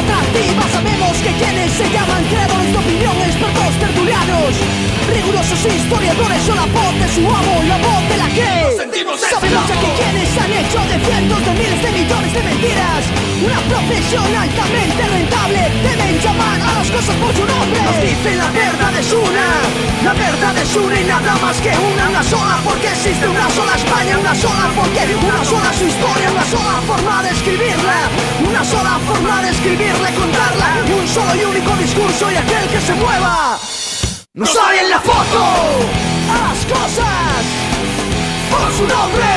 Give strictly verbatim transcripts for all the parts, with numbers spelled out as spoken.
atractiva. Sabemos que quienes se llaman creadores de opinión, expertos tertulianos, rigurosos historiadores son la voz de su amo, la voz de la que sabemos aquí quienes han hecho de cientos de miles de millones de mentiras una profesión altamente rentable. Deben llamar a las cosas por su nombre. Nos dicen la verdad es una, la verdad es una y nada más que una, una sola, porque existe una sola España, una sola porque una sola su historia, una sola forma de escribirla, una sola forma de escribirla y contarla, y un solo y único discurso y aquel que se mueva no sale en la foto. A las cosas por su nombre,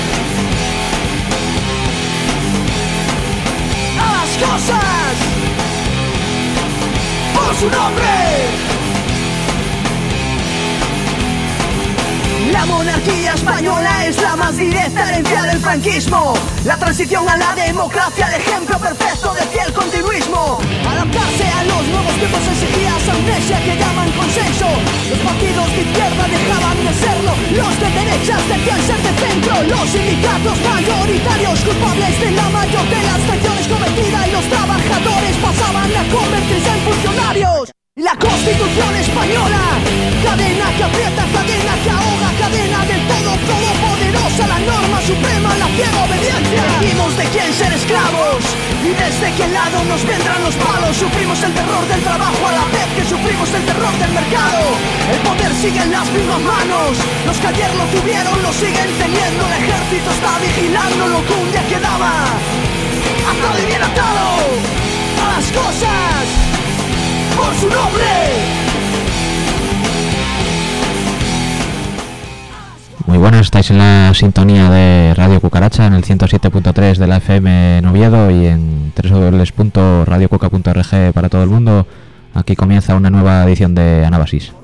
a las cosas por su nombre. La monarquía española es la más directa herencia del franquismo. La transición a la democracia, el ejemplo perfecto de fiel continuismo. Adaptarse a los nuevos tiempos exigía esa amnesia que llaman consenso. Los partidos de izquierda dejaban de serlo, los de derechas decían ser de centro. Los sindicatos mayoritarios culpables de la mayor de las traiciones cometidas, y los trabajadores pasaban a convertirse en funcionarios. La Constitución española, cadena que aprieta, cadena que ahoga, cadena del todo todopoderosa, la norma suprema, la ciega obediencia. Elegimos de quién ser esclavos y desde qué lado nos vendrán los palos. Sufrimos el terror del trabajo a la vez que sufrimos el terror del mercado. El poder sigue en las mismas manos, los que ayer lo tuvieron lo siguen teniendo. El ejército está vigilando lo que un día quedaba atado y bien atado a las cosas por su nombre. Muy buenas, estáis en la sintonía de Radio Cucaracha en el ciento siete punto tres de la F M en Oviedo y en doble u doble u doble u punto radio cuca punto org para todo el mundo. Aquí comienza una nueva edición de Anábasis.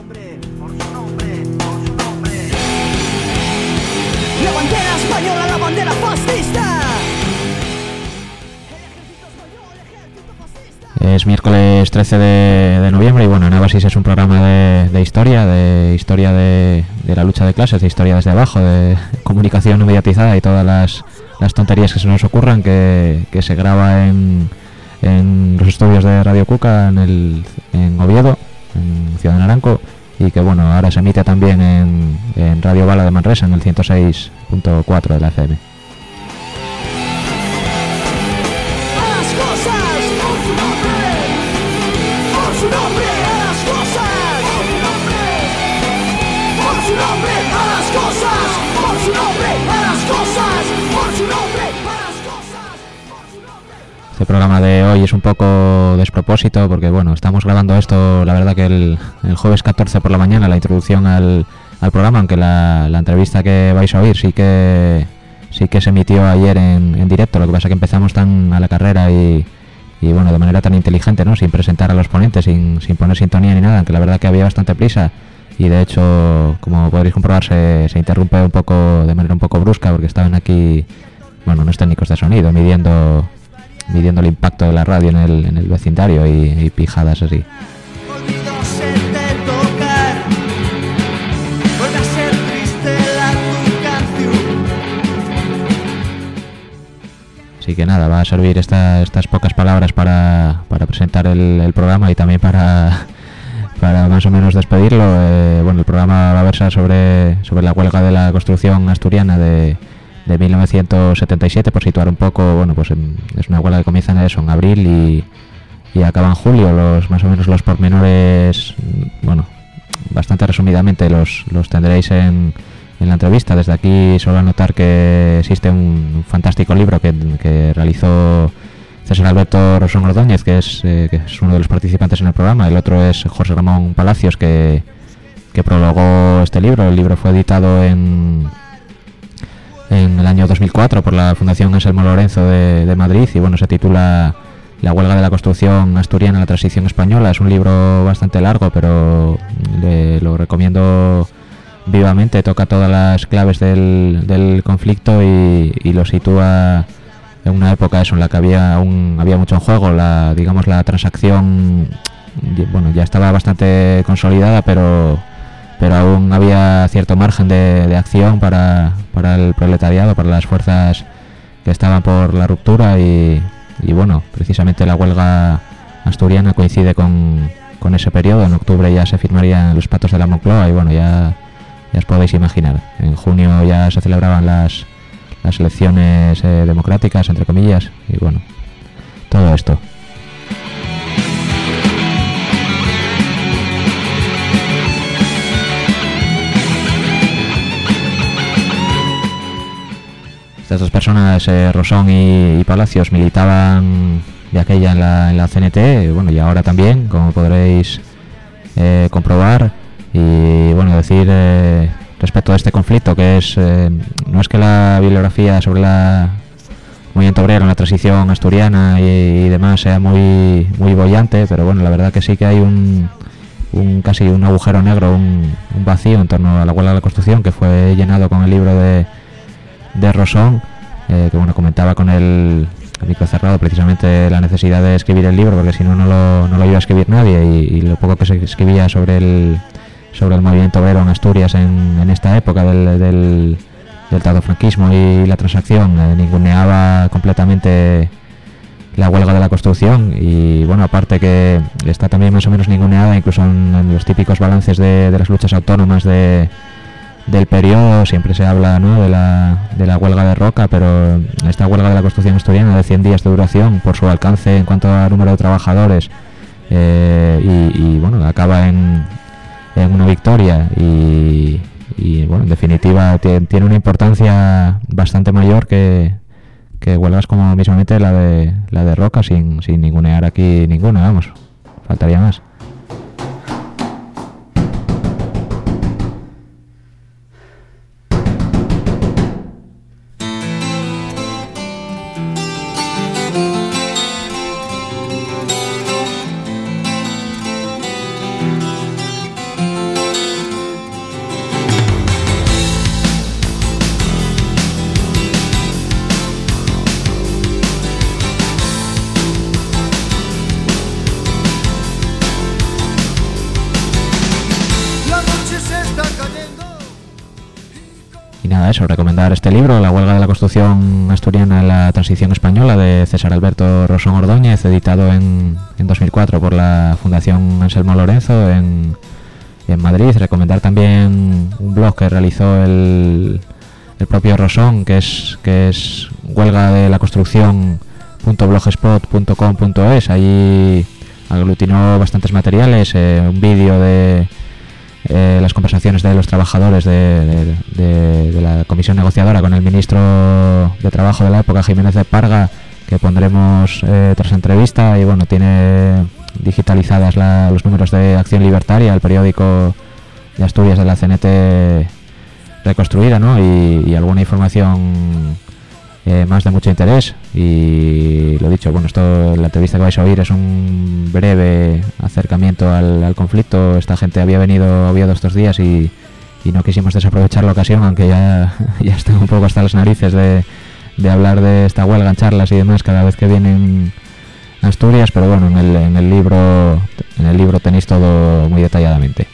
La bandera española, la bandera fascista. Es miércoles trece de, de noviembre y bueno, Anábasis es un programa de, de historia, de historia de, de la lucha de clases, de historia desde abajo, de comunicación no mediatizada y todas las, las tonterías que se nos ocurran, que, que se graba en, en los estudios de Radio Cuca en, el, en Oviedo, en Ciudad de Naranco, y que bueno, ahora se emite también en, en Radio Bala de Manresa en el ciento seis punto cuatro de la F M. El programa de hoy es un poco despropósito porque bueno, estamos grabando esto la verdad que el, el jueves catorce por la mañana, la introducción al, al programa, aunque la, la entrevista que vais a oír sí que sí que se emitió ayer en, en directo. Lo que pasa que empezamos tan a la carrera y, y bueno, de manera tan inteligente, ¿no? Sin presentar a los ponentes, sin, sin poner sintonía ni nada, aunque la verdad que había bastante prisa y de hecho, como podréis comprobar, se, se interrumpe un poco de manera un poco brusca porque estaban aquí, bueno, unos técnicos de sonido midiendo midiendo el impacto de la radio en el, en el vecindario y, y pijadas así. Así que nada, va a servir esta, estas pocas palabras para, para presentar el, el programa y también para, para más o menos despedirlo. Eh, bueno, el programa va a versar sobre, sobre la huelga de la construcción asturiana de de mil novecientos setenta y siete, por situar un poco. Bueno, pues en, es una huelga que comienza en eso, en abril y, y acaba en julio. Los más o menos los pormenores, bueno, bastante resumidamente los, los tendréis en, en la entrevista. Desde aquí solo anotar que existe un, un fantástico libro que, que realizó César Alberto Rosón Ordóñez, que es, eh, que es uno de los participantes en el programa. El otro es José Ramón Palacios, que, que prologó este libro. El libro fue editado en en el año dos mil cuatro por la Fundación Anselmo Lorenzo de, de Madrid y bueno, se titula La huelga de la construcción asturiana, la transición española. Es un libro bastante largo, pero le, lo recomiendo vivamente. Toca todas las claves del, del conflicto y, y lo sitúa en una época eso, en la que había un, había mucho en juego. La, digamos, la transacción, bueno, ya estaba bastante consolidada, pero pero aún había cierto margen de, de acción para, para el proletariado, para las fuerzas que estaban por la ruptura y, y bueno, precisamente la huelga asturiana coincide con, con ese periodo. En octubre ya se firmarían los pactos de la Moncloa y bueno, ya, ya os podéis imaginar. En junio ya se celebraban las, las elecciones eh, democráticas, entre comillas, y bueno, todo esto. Estas dos personas, eh, Rosón y, y Palacios, militaban de aquella en la, en la C N T, bueno, y ahora también, como podréis eh, comprobar. Y bueno, decir eh, respecto a este conflicto, que es eh, no es que la bibliografía sobre la movimiento obrero en la transición asturiana y, y demás sea muy muy bollante, pero bueno, la verdad que sí que hay un, un casi un agujero negro, un, un vacío en torno a la huelga de la construcción, que fue llenado con el libro de de Rosón, eh, que bueno, comentaba con el, el micro cerrado precisamente la necesidad de escribir el libro, porque si no no lo, no lo iba a escribir nadie, y, y lo poco que se escribía sobre el sobre el movimiento obrero en Asturias en, en esta época del, del, del tardofranquismo y la transacción, eh, ninguneaba completamente la huelga de la construcción. Y bueno, aparte que está también más o menos ninguneada incluso en, en los típicos balances de, de las luchas autónomas de del periodo. Siempre se habla, ¿no?, de la de la huelga de Roca, pero esta huelga de la construcción asturiana de cien días de duración, por su alcance en cuanto a número de trabajadores, eh, y, y bueno, acaba en, en una victoria, y, y bueno, en definitiva tiene, tiene una importancia bastante mayor que, que huelgas como mismamente la de la de Roca, sin, sin ningunear aquí ninguna, vamos, faltaría más. Eso, recomendar este libro, La huelga de la construcción asturiana en la transición española, de César Alberto Rosón Ordóñez, editado en, en dos mil cuatro por la Fundación Anselmo Lorenzo en, en Madrid. Recomendar también un blog que realizó el, el propio Rosón, que es que es huelga de la construcción punto blogspot punto com punto es. Ahí aglutinó bastantes materiales, eh, un vídeo de Eh, las conversaciones de los trabajadores de, de, de, de la comisión negociadora con el ministro de Trabajo de la época, Jiménez de Parga, que pondremos eh, tras entrevista. Y bueno, tiene digitalizadas la, los números de Acción Libertaria, el periódico de Asturias de la C N T reconstruida, ¿no? y, y alguna información eh, más de mucho interés. Y lo dicho, bueno, esto, la entrevista que vais a oír es un breve acercamiento al, al conflicto. Esta gente había venido a Oviedo estos días y, y no quisimos desaprovechar la ocasión, aunque ya, ya están un poco hasta las narices de, de hablar de esta huelga en charlas y demás cada vez que vienen a Asturias. Pero bueno, en el, en el libro en el libro tenéis todo muy detalladamente.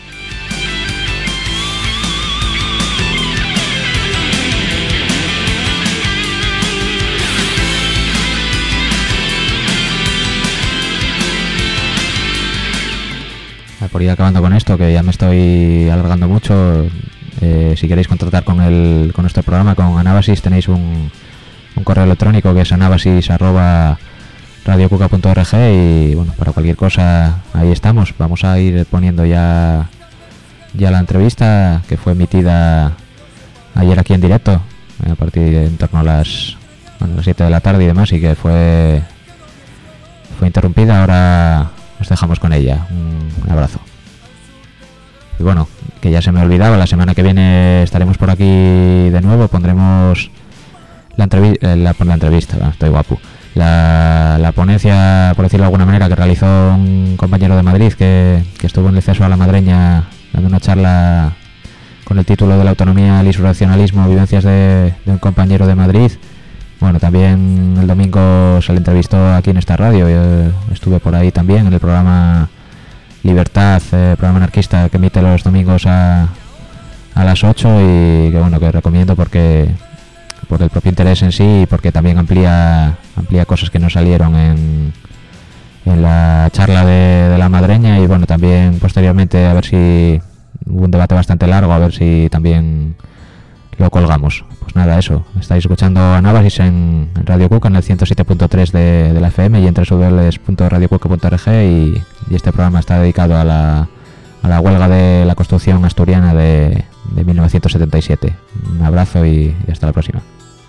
Por ir acabando con esto, que ya me estoy alargando mucho, eh, si queréis contratar con el con nuestro programa, con Anábasis, tenéis un, un correo electrónico que es anábasis arroba radiocuca punto org, y bueno, para cualquier cosa ahí estamos. Vamos a ir poniendo ya ya la entrevista, que fue emitida ayer aquí en directo, a partir de en torno a las, bueno, las siete de la tarde y demás, y que fue fue interrumpida. Ahora os dejamos con ella. Un, un abrazo. Y bueno, que ya se me olvidaba, la semana que viene estaremos por aquí de nuevo. Pondremos la, entrevi la, la entrevista, ah, estoy guapo. La, la ponencia, por decirlo de alguna manera, que realizó un compañero de Madrid que, que estuvo en el Ceso a la Madreña dando una charla con el título de la autonomía, el insurreccionalismo, vivencias de, de un compañero de Madrid. Bueno, también el domingo se le entrevistó aquí en esta radio. Yo estuve por ahí también en el programa Libertad, eh, programa anarquista que emite los domingos a, a las ocho, y que bueno, que recomiendo porque por el propio interés en sí y porque también amplía amplía cosas que no salieron en, en la charla de, de la madreña, y bueno, también posteriormente a ver si hubo un debate bastante largo, a ver si también lo colgamos. Pues nada, eso, estáis escuchando Anábasis en, en Radio Cuca, en el ciento siete punto tres de, de la F M y en doble u doble u doble u punto radio cuca punto org, y, y este programa está dedicado a la, a la huelga de la construcción asturiana de, de mil novecientos setenta y siete. Un abrazo y, y hasta la próxima.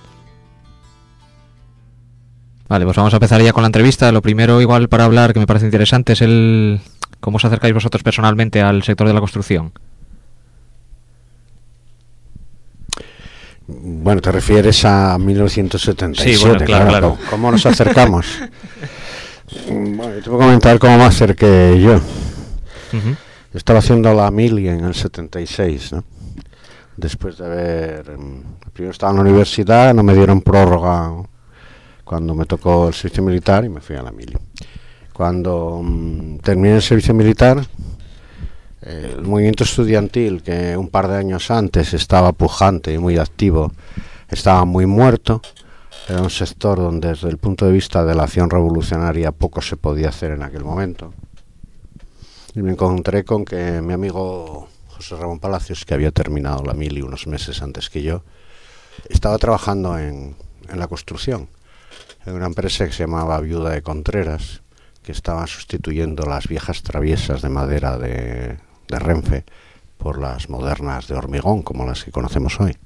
Vale, pues vamos a empezar ya con la entrevista. Lo primero, igual para hablar, que me parece interesante, es el cómo os acercáis vosotros personalmente al sector de la construcción. Bueno, te refieres a mil novecientos setenta y siete, sí, bueno, claro, claro. claro. ¿Cómo nos acercamos? Bueno, te voy a comentar cómo me acerqué yo. Uh-huh. Yo estaba haciendo la mili en el setenta y seis, ¿no? Después de haber... Primero estaba en la universidad, no me dieron prórroga cuando me tocó el servicio militar y me fui a la mili. Cuando um, terminé el servicio militar, eh, el movimiento estudiantil, que un par de años antes estaba pujante y muy activo, estaba muy muerto. Era un sector donde desde el punto de vista de la acción revolucionaria poco se podía hacer en aquel momento. Y me encontré con que mi amigo José Ramón Palacios, que había terminado la mili unos meses antes que yo, estaba trabajando en, en la construcción, en una empresa que se llamaba Viuda de Contreras, que estaba sustituyendo las viejas traviesas de madera de, de Renfe por las modernas de hormigón, como las que conocemos hoy.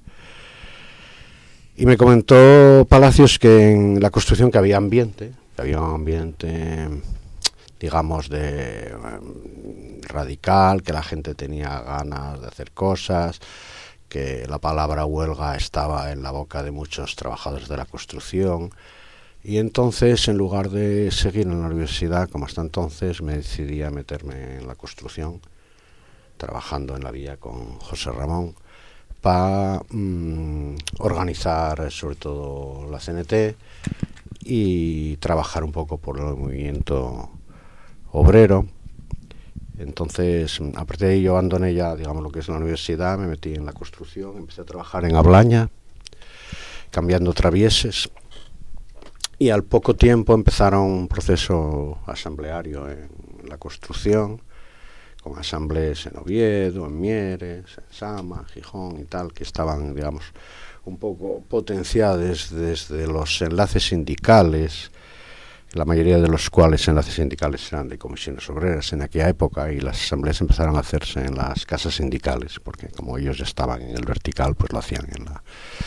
Y me comentó Palacios que en la construcción que había ambiente, que había un ambiente, digamos, de um, radical, que la gente tenía ganas de hacer cosas, que la palabra huelga estaba en la boca de muchos trabajadores de la construcción. Y entonces, en lugar de seguir en la universidad, como hasta entonces, me decidí a meterme en la construcción, trabajando en la vía con José Ramón, para mmm, organizar sobre todo la C N T y trabajar un poco por el movimiento obrero. Entonces, a partir de ahí yo abandoné ya, digamos, lo que es la universidad, me metí en la construcción, empecé a trabajar en Ablaña, cambiando travieses, y al poco tiempo empezaron un proceso asambleario en la construcción, con asambleas en Oviedo, en Mieres, en Sama, Gijón y tal, que estaban, digamos, un poco potenciadas desde los enlaces sindicales, la mayoría de los cuales enlaces sindicales eran de comisiones obreras en aquella época, y las asambleas empezaron a hacerse en las casas sindicales, porque como ellos ya estaban en el vertical, pues lo hacían en, la,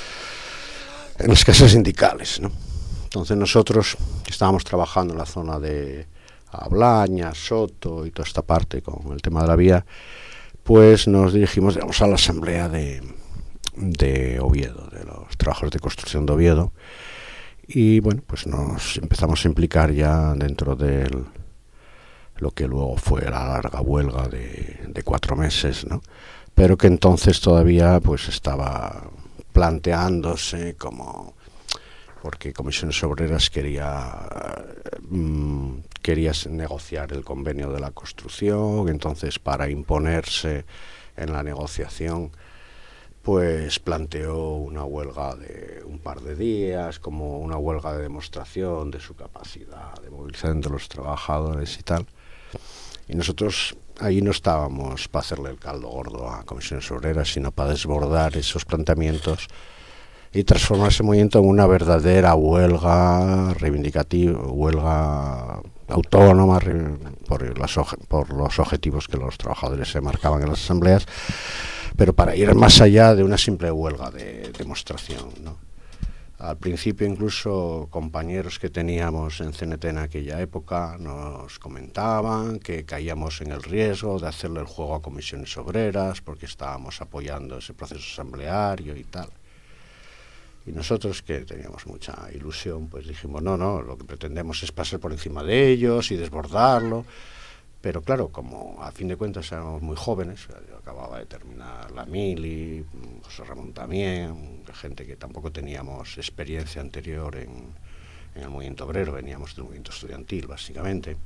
en las casas sindicales, ¿no? Entonces nosotros estábamos trabajando en la zona de Ablaña, Soto y toda esta parte con el tema de la vía, pues nos dirigimos, digamos, a la asamblea de, de Oviedo, de los trabajadores de construcción de Oviedo, y bueno, pues nos empezamos a implicar ya dentro de lo que luego fue la larga huelga de, de cuatro meses, ¿no? Pero que entonces todavía pues estaba planteándose como... porque Comisiones Obreras quería mmm, quería negociar el convenio de la construcción. Entonces, para imponerse en la negociación, pues planteó una huelga de un par de días, como una huelga de demostración de su capacidad de movilización de los trabajadores y tal. Y nosotros ahí no estábamos para hacerle el caldo gordo a Comisiones Obreras, sino para desbordar esos planteamientos y transformar ese movimiento en una verdadera huelga reivindicativa, huelga autónoma por los, por los objetivos que los trabajadores se marcaban en las asambleas, pero para ir más allá de una simple huelga de demostración, ¿no? Al principio incluso compañeros que teníamos en C N T en aquella época nos comentaban que caíamos en el riesgo de hacerle el juego a Comisiones Obreras porque estábamos apoyando ese proceso asambleario y tal. Y nosotros, que teníamos mucha ilusión, pues dijimos, no, no, lo que pretendemos es pasar por encima de ellos y desbordarlo. Pero claro, como a fin de cuentas éramos muy jóvenes, yo acababa de terminar la mili, José Ramón también, gente que tampoco teníamos experiencia anterior en, en el movimiento obrero, veníamos del movimiento estudiantil, básicamente.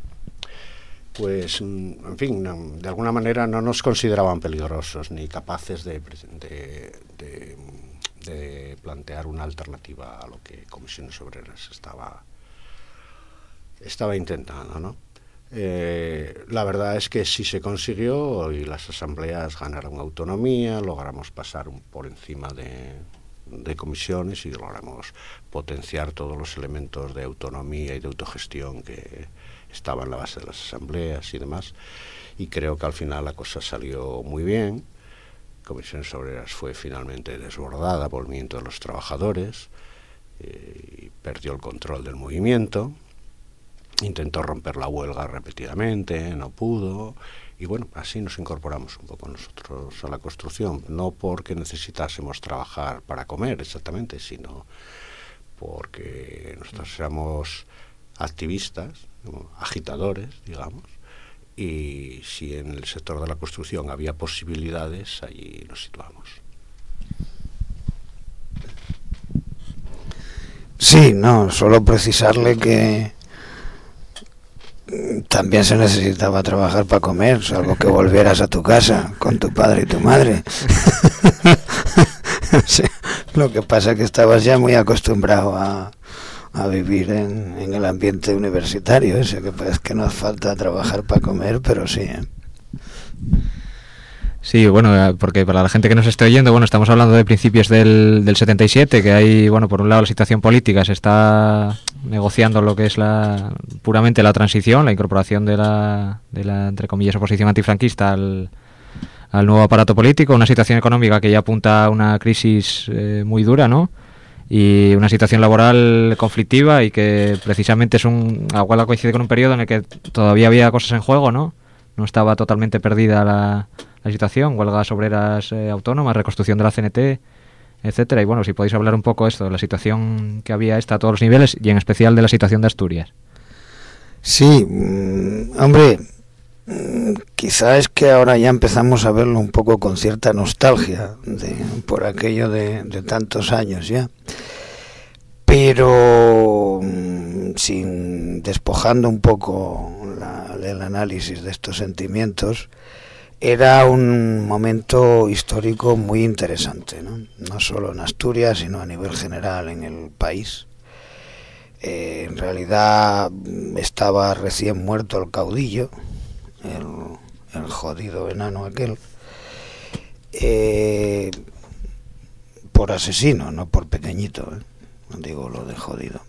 Pues, en fin, no, de alguna manera no nos consideraban peligrosos ni capaces de... de, de de plantear una alternativa a lo que Comisiones Obreras estaba, estaba intentando, ¿no? Eh, la verdad es que sí se consiguió y las asambleas ganaron autonomía, logramos pasar un, por encima de, de comisiones y logramos potenciar todos los elementos de autonomía y de autogestión que estaban en la base de las asambleas y demás, y creo que al final la cosa salió muy bien. Comisiones Obreras fue finalmente desbordada por el movimiento de los trabajadores, eh, y perdió el control del movimiento. Intentó romper la huelga repetidamente, no pudo, y bueno, así nos incorporamos un poco nosotros a la construcción, no porque necesitásemos trabajar para comer exactamente, sino porque nosotros éramos activistas, agitadores, digamos, y si en el sector de la construcción había posibilidades, allí nos situamos. Sí, no, solo precisarle que también se necesitaba trabajar para comer, salvo que volvieras a tu casa con tu padre y tu madre. Sí, lo que pasa es que estabas ya muy acostumbrado a, a vivir en, en el ambiente universitario, ese que es que nos falta trabajar para comer, pero sí, ¿eh? Sí, bueno, porque para la gente que nos esté oyendo, bueno, estamos hablando de principios del, del setenta y siete, que hay, bueno, por un lado la situación política, se está negociando lo que es la puramente la transición, la incorporación de la, de la entre comillas, oposición antifranquista al, al nuevo aparato político, una situación económica que ya apunta a una crisis eh, muy dura, ¿no? Y una situación laboral conflictiva y que precisamente es un, la huelga coincide con un periodo en el que todavía había cosas en juego, ¿no? No estaba totalmente perdida la, la situación, huelgas obreras eh, autónomas, reconstrucción de la C N T, etcétera. Y bueno, si podéis hablar un poco esto de la situación que había esta a todos los niveles y en especial de la situación de Asturias. Sí, mmm, hombre, mmm, quizá es que ahora ya empezamos a verlo un poco con cierta nostalgia de, por aquello de, de tantos años ya, pero mmm, sin despojando un poco la, el análisis de estos sentimientos, era un momento histórico muy interesante, ¿no? No solo en Asturias, sino a nivel general en el país. Eh, en realidad estaba recién muerto el caudillo, el, el jodido enano aquel, eh, por asesino, no por pequeñito, ¿eh? No digo lo de jodido.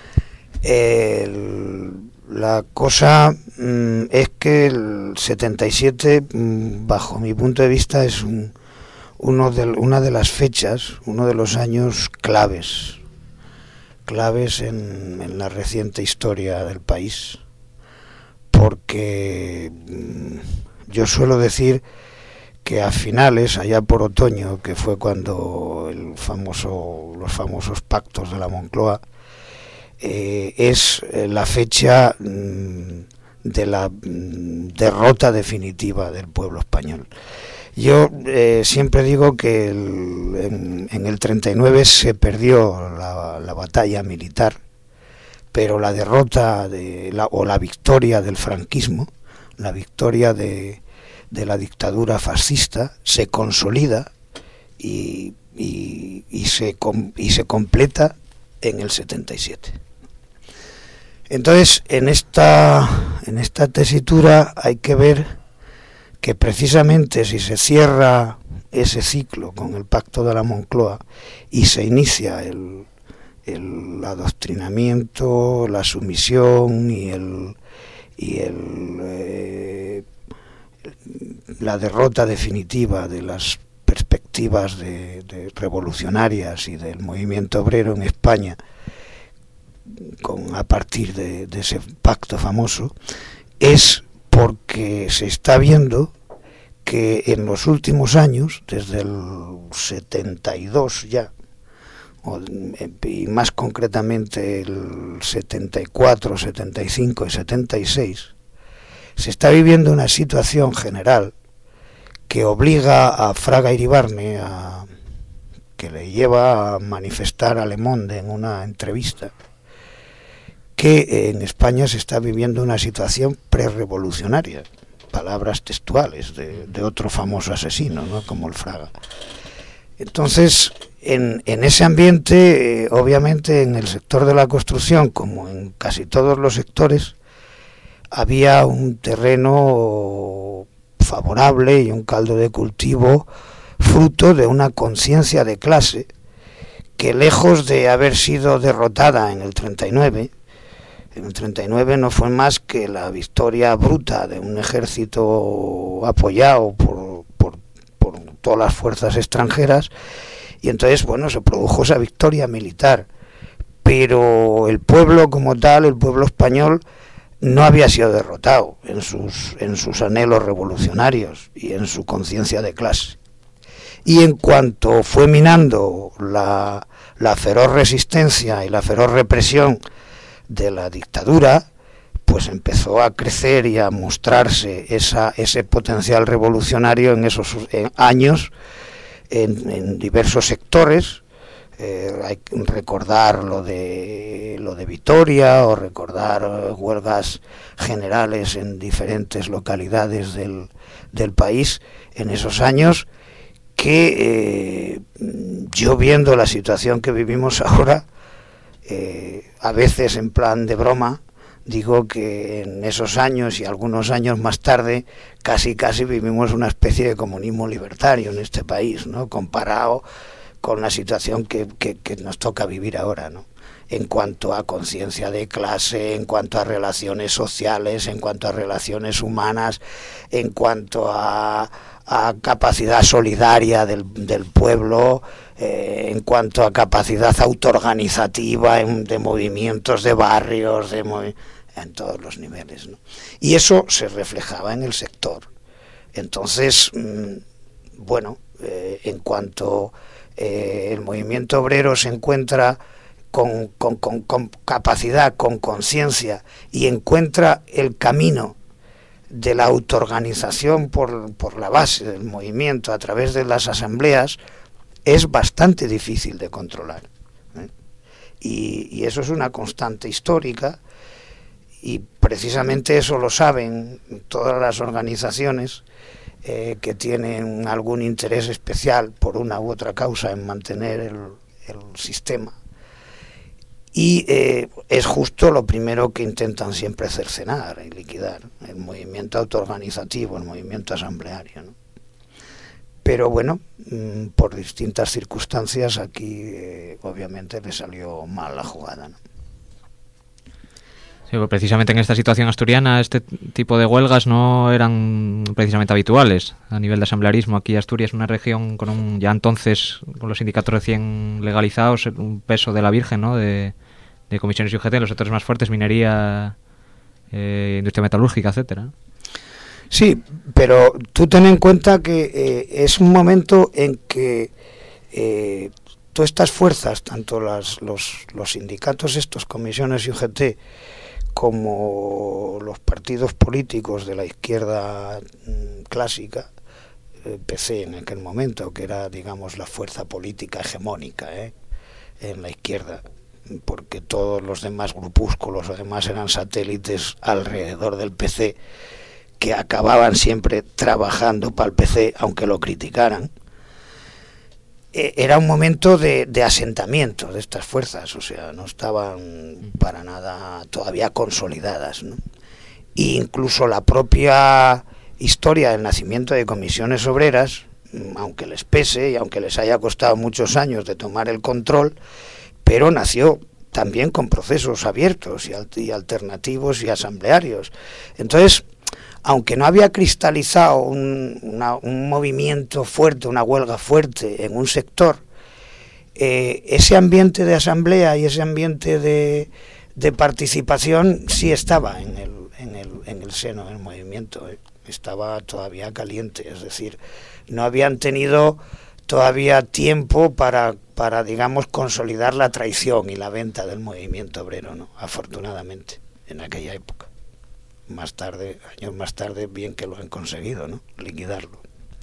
El, la cosa mmm, es que el setenta y siete, mmm, bajo mi punto de vista, es un, uno de, una de las fechas, uno de los años claves, claves en, en la reciente historia del país, porque mmm, yo suelo decir que a finales, allá por otoño, que fue cuando el famoso, los famosos pactos de la Moncloa, Eh, es eh, la fecha mmm, de la mmm, derrota definitiva del pueblo español. Yo eh, siempre digo que el, en, en el treinta y nueve se perdió la, la batalla militar, pero la derrota de la, o la victoria del franquismo, la victoria de, de la dictadura fascista, se consolida y, y, y, se, y se completa en el setenta y siete. Entonces, en esta, en esta tesitura hay que ver que precisamente si se cierra ese ciclo con el Pacto de la Moncloa y se inicia el, el adoctrinamiento, la sumisión y el y el eh, la derrota definitiva de las perspectivas de, de revolucionarias y del movimiento obrero en España, con a partir de, de ese pacto famoso, es porque se está viendo que en los últimos años, desde el setenta y dos ya, o, y más concretamente el setenta y cuatro, setenta y cinco y setenta y seis, se está viviendo una situación general que obliga a Fraga Iribarne, a, que le lleva a manifestar a Le Monde en una entrevista, que en España se está viviendo una situación prerrevolucionaria, palabras textuales de, de otro famoso asesino, ¿no?, como el Fraga. Entonces, En, en ese ambiente, eh, obviamente, en el sector de la construcción, como en casi todos los sectores, había un terreno favorable y un caldo de cultivo fruto de una conciencia de clase que, lejos de haber sido derrotada en el treinta y nueve, en el treinta y nueve no fue más que la victoria bruta de un ejército apoyado por, por, por todas las fuerzas extranjeras, y entonces, bueno, se produjo esa victoria militar, pero el pueblo como tal, el pueblo español, no había sido derrotado en sus, en sus anhelos revolucionarios y en su conciencia de clase. Y en cuanto fue minando la, la feroz resistencia y la feroz represión de la dictadura, pues empezó a crecer y a mostrarse esa, ese potencial revolucionario en esos en años, en, en diversos sectores. Eh, hay que recordar lo de lo de Vitoria, o recordar eh, huelgas generales en diferentes localidades del, del país en esos años, que eh, yo, viendo la situación que vivimos ahora, eh, a veces en plan de broma, digo que en esos años y algunos años más tarde casi casi vivimos una especie de comunismo libertario en este país, ¿no?, comparado con la situación que, que, que nos toca vivir ahora, ¿no?, en cuanto a conciencia de clase, en cuanto a relaciones sociales, en cuanto a relaciones humanas, en cuanto a, a capacidad solidaria del, del pueblo, eh, en cuanto a capacidad autoorganizativa en, de movimientos de barrios, de movi- en todos los niveles, ¿no? Y eso se reflejaba en el sector. Entonces, mmm, bueno, eh, en cuanto eh, el movimiento obrero se encuentra con, con, con, con capacidad, con conciencia, y encuentra el camino de la autoorganización por, por la base del movimiento a través de las asambleas, es bastante difícil de controlar, ¿eh? y, y eso es una constante histórica, y precisamente eso lo saben todas las organizaciones eh, que tienen algún interés especial por una u otra causa en mantener el, el sistema, y eh, es justo lo primero que intentan siempre cercenar y liquidar, el movimiento autoorganizativo, el movimiento asambleario, ¿no? Pero bueno, mmm, por distintas circunstancias aquí eh, obviamente le salió mal la jugada, ¿no? Sí, precisamente en esta situación asturiana este tipo de huelgas no eran precisamente habituales a nivel de asamblearismo. Aquí Asturias es una región con un, ya entonces, con los sindicatos recién legalizados, un peso de la Virgen, ¿no?, de, de comisiones y U G T, los sectores más fuertes, minería, eh, industria metalúrgica, etcétera. Sí, pero tú ten en cuenta que eh, es un momento en que eh, todas estas fuerzas, tanto las, los, los sindicatos estos, comisiones y U G T, como los partidos políticos de la izquierda mmm, clásica, eh, P C en aquel momento, que era, digamos, la fuerza política hegemónica eh, en la izquierda, porque todos los demás grupúsculos además eran satélites alrededor del P C, que acababan siempre trabajando para el P C, aunque lo criticaran. Era un momento de, de asentamiento de estas fuerzas, o sea, no estaban para nada todavía consolidadas, ¿no? E incluso la propia historia del nacimiento de comisiones obreras, aunque les pese y aunque les haya costado muchos años de tomar el control, pero nació también con procesos abiertos y, alt- y alternativos y asamblearios. Entonces, aunque no había cristalizado un, una, un movimiento fuerte, una huelga fuerte en un sector, eh, ese ambiente de asamblea y ese ambiente de, de participación sí estaba en el, en el, en el seno del movimiento, eh. Estaba todavía caliente, es decir, no habían tenido todavía tiempo para, para digamos, consolidar la traición y la venta del movimiento obrero, ¿no?, afortunadamente, en aquella época. Más tarde, años más tarde, bien que lo han conseguido, ¿no?, liquidarlo.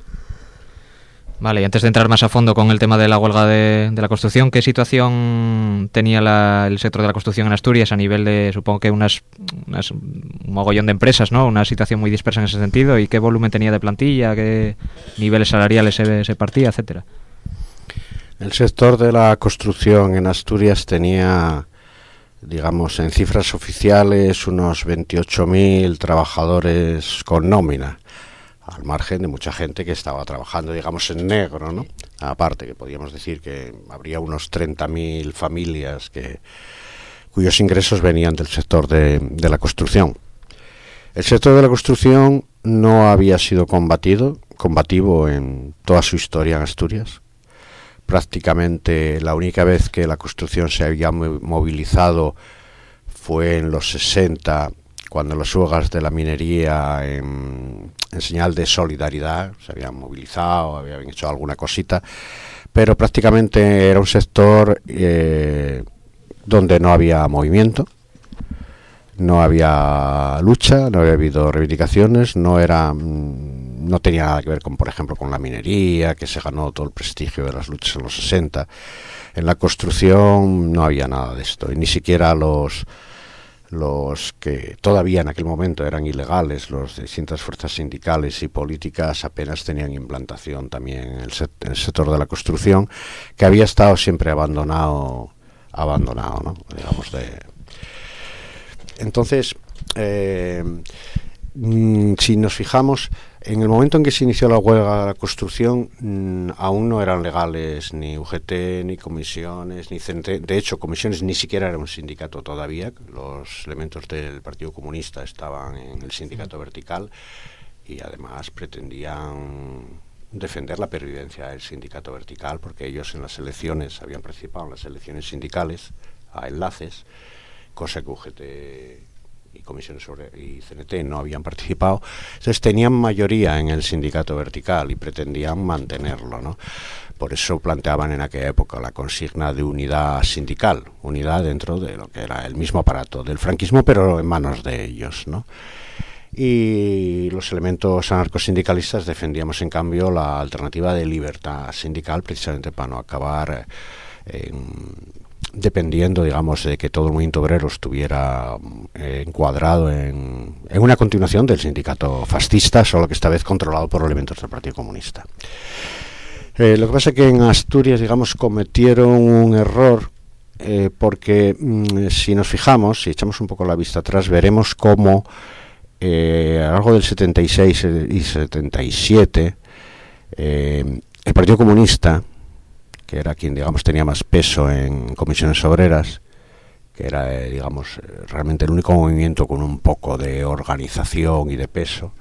Vale, y antes de entrar más a fondo con el tema de la huelga de, de la construcción, ¿qué situación tenía la, el sector de la construcción en Asturias a nivel de, supongo que unas, unas un mogollón de empresas, ¿no?, una situación muy dispersa en ese sentido, y qué volumen tenía de plantilla, qué niveles salariales se, se partía, etcétera? El sector de la construcción en Asturias tenía, digamos, en cifras oficiales, unos veintiocho mil trabajadores con nómina, al margen de mucha gente que estaba trabajando, digamos, en negro, ¿no? Aparte, que podríamos decir que habría unos treinta mil familias que, cuyos ingresos venían del sector de, de la construcción. El sector de la construcción no había sido combatido, combativo en toda su historia en Asturias. Prácticamente la única vez que la construcción se había movilizado fue en los sesenta, cuando los huelgas de la minería en, en señal de solidaridad se habían movilizado, habían hecho alguna cosita, pero prácticamente era un sector eh, donde no había movimiento, no había lucha, no había habido reivindicaciones, no era... no tenía nada que ver con, por ejemplo, con la minería, que se ganó todo el prestigio de las luchas en los sesenta. En la construcción no había nada de esto, y ni siquiera los los que todavía en aquel momento eran ilegales, los de distintas fuerzas sindicales y políticas, apenas tenían implantación también en el, set, en el sector de la construcción, que había estado siempre abandonado, abandonado, ¿no? Digamos de... Entonces, eh, mmm, si nos fijamos, en el momento en que se inició la huelga de la construcción, mmm, aún no eran legales ni U G T, ni comisiones, ni C N T. De hecho, comisiones ni siquiera era un sindicato todavía. Los elementos del Partido Comunista estaban en el sindicato vertical y además pretendían defender la pervivencia del sindicato vertical, porque ellos en las elecciones habían participado en las elecciones sindicales a enlaces, cosa que U G T y comisiones sobre y C N T no habían participado. Entonces tenían mayoría en el sindicato vertical y pretendían mantenerlo, ¿no? Por eso planteaban en aquella época la consigna de unidad sindical, unidad dentro de lo que era el mismo aparato del franquismo, pero en manos de ellos, ¿no? Y los elementos anarcosindicalistas defendíamos en cambio la alternativa de libertad sindical, precisamente para no acabar en dependiendo, digamos, de que todo el movimiento obrero estuviera eh, encuadrado en, en una continuación del sindicato fascista, solo que esta vez controlado por elementos del Partido Comunista. Eh, lo que pasa es que en Asturias, digamos, cometieron un error, eh, porque mmm, si nos fijamos, si echamos un poco la vista atrás, veremos cómo eh, a lo largo del setenta y seis y setenta y siete eh, el Partido Comunista, que era quien, digamos, tenía más peso en comisiones obreras, que era, eh, digamos, realmente el único movimiento con un poco de organización y de peso,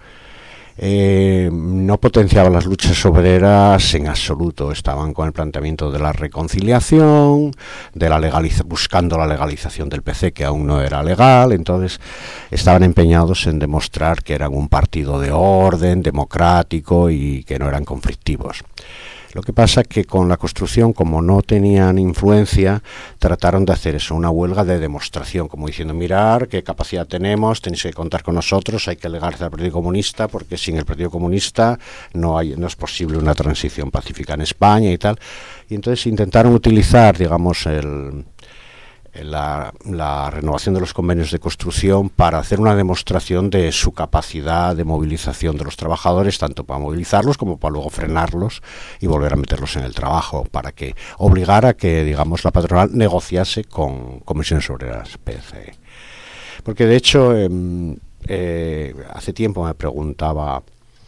eh, no potenciaba las luchas obreras en absoluto. Estaban con el planteamiento de la reconciliación, de la legaliza- buscando la legalización del P C, que aún no era legal. Entonces estaban empeñados en demostrar que eran un partido de orden, democrático y que no eran conflictivos. Lo que pasa es que con la construcción, como no tenían influencia, trataron de hacer eso, una huelga de demostración, como diciendo, mirar qué capacidad tenemos, tenéis que contar con nosotros, hay que legarse al Partido Comunista, porque sin el Partido Comunista no hay, no es posible una transición pacífica en España y tal. Y entonces intentaron utilizar, digamos, el... La, la renovación de los convenios de construcción para hacer una demostración de su capacidad de movilización de los trabajadores, tanto para movilizarlos como para luego frenarlos y volver a meterlos en el trabajo, para que obligara a que, digamos, la patronal negociase con comisiones obreras P C E. Porque de hecho eh, eh, hace tiempo me preguntaba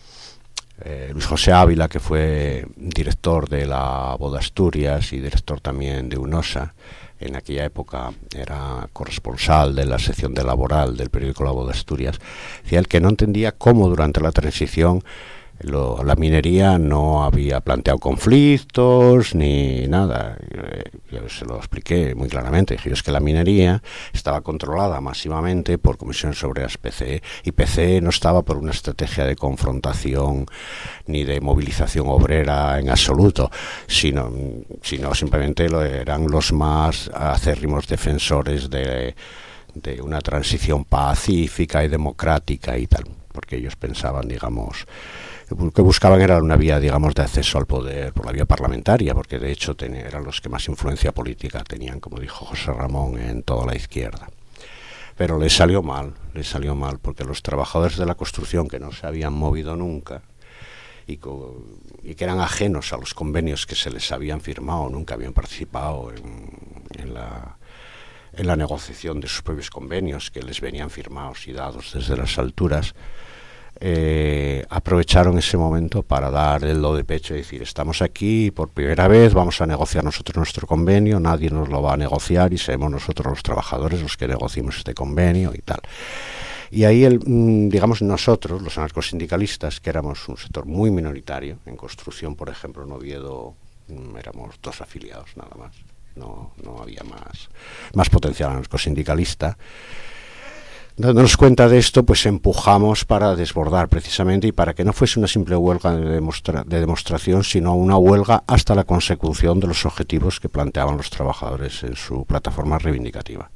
eh, Luis José Ávila, que fue director de la Voz de Asturias y director también de UNOSA, en aquella época era corresponsal de la sección de laboral del periódico La Voz de Asturias, decía él que no entendía cómo durante la transición lo, la minería no había planteado conflictos ni nada. Yo se lo expliqué muy claramente. Dije, es que la minería estaba controlada masivamente por comisiones obreras P C E, y P C E no estaba por una estrategia de confrontación ni de movilización obrera en absoluto, sino, sino simplemente lo eran los más acérrimos defensores de, de una transición pacífica y democrática y tal, porque ellos pensaban, digamos, que buscaban era una vía, digamos, de acceso al poder por la vía parlamentaria, porque de hecho ten, eran los que más influencia política tenían, como dijo José Ramón, en toda la izquierda. Pero les salió mal, les salió mal, porque los trabajadores de la construcción, que no se habían movido nunca y, co, y que eran ajenos a los convenios que se les habían firmado, nunca habían participado en, en, la, en la negociación de sus propios convenios que les venían firmados y dados desde las alturas, eh, aprovecharon ese momento para dar el do de pecho y decir: estamos aquí por primera vez, vamos a negociar nosotros nuestro convenio, nadie nos lo va a negociar y seremos nosotros los trabajadores los que negociemos este convenio y tal. Y ahí, el, digamos, nosotros, los anarcosindicalistas, que éramos un sector muy minoritario, en construcción, por ejemplo, en Oviedo éramos dos afiliados nada más, no, no había más, más potencial anarcosindicalista. Dándonos cuenta de esto, pues empujamos para desbordar precisamente y para que no fuese una simple huelga de, demostra de demostración, sino una huelga hasta la consecución de los objetivos que planteaban los trabajadores en su plataforma reivindicativa.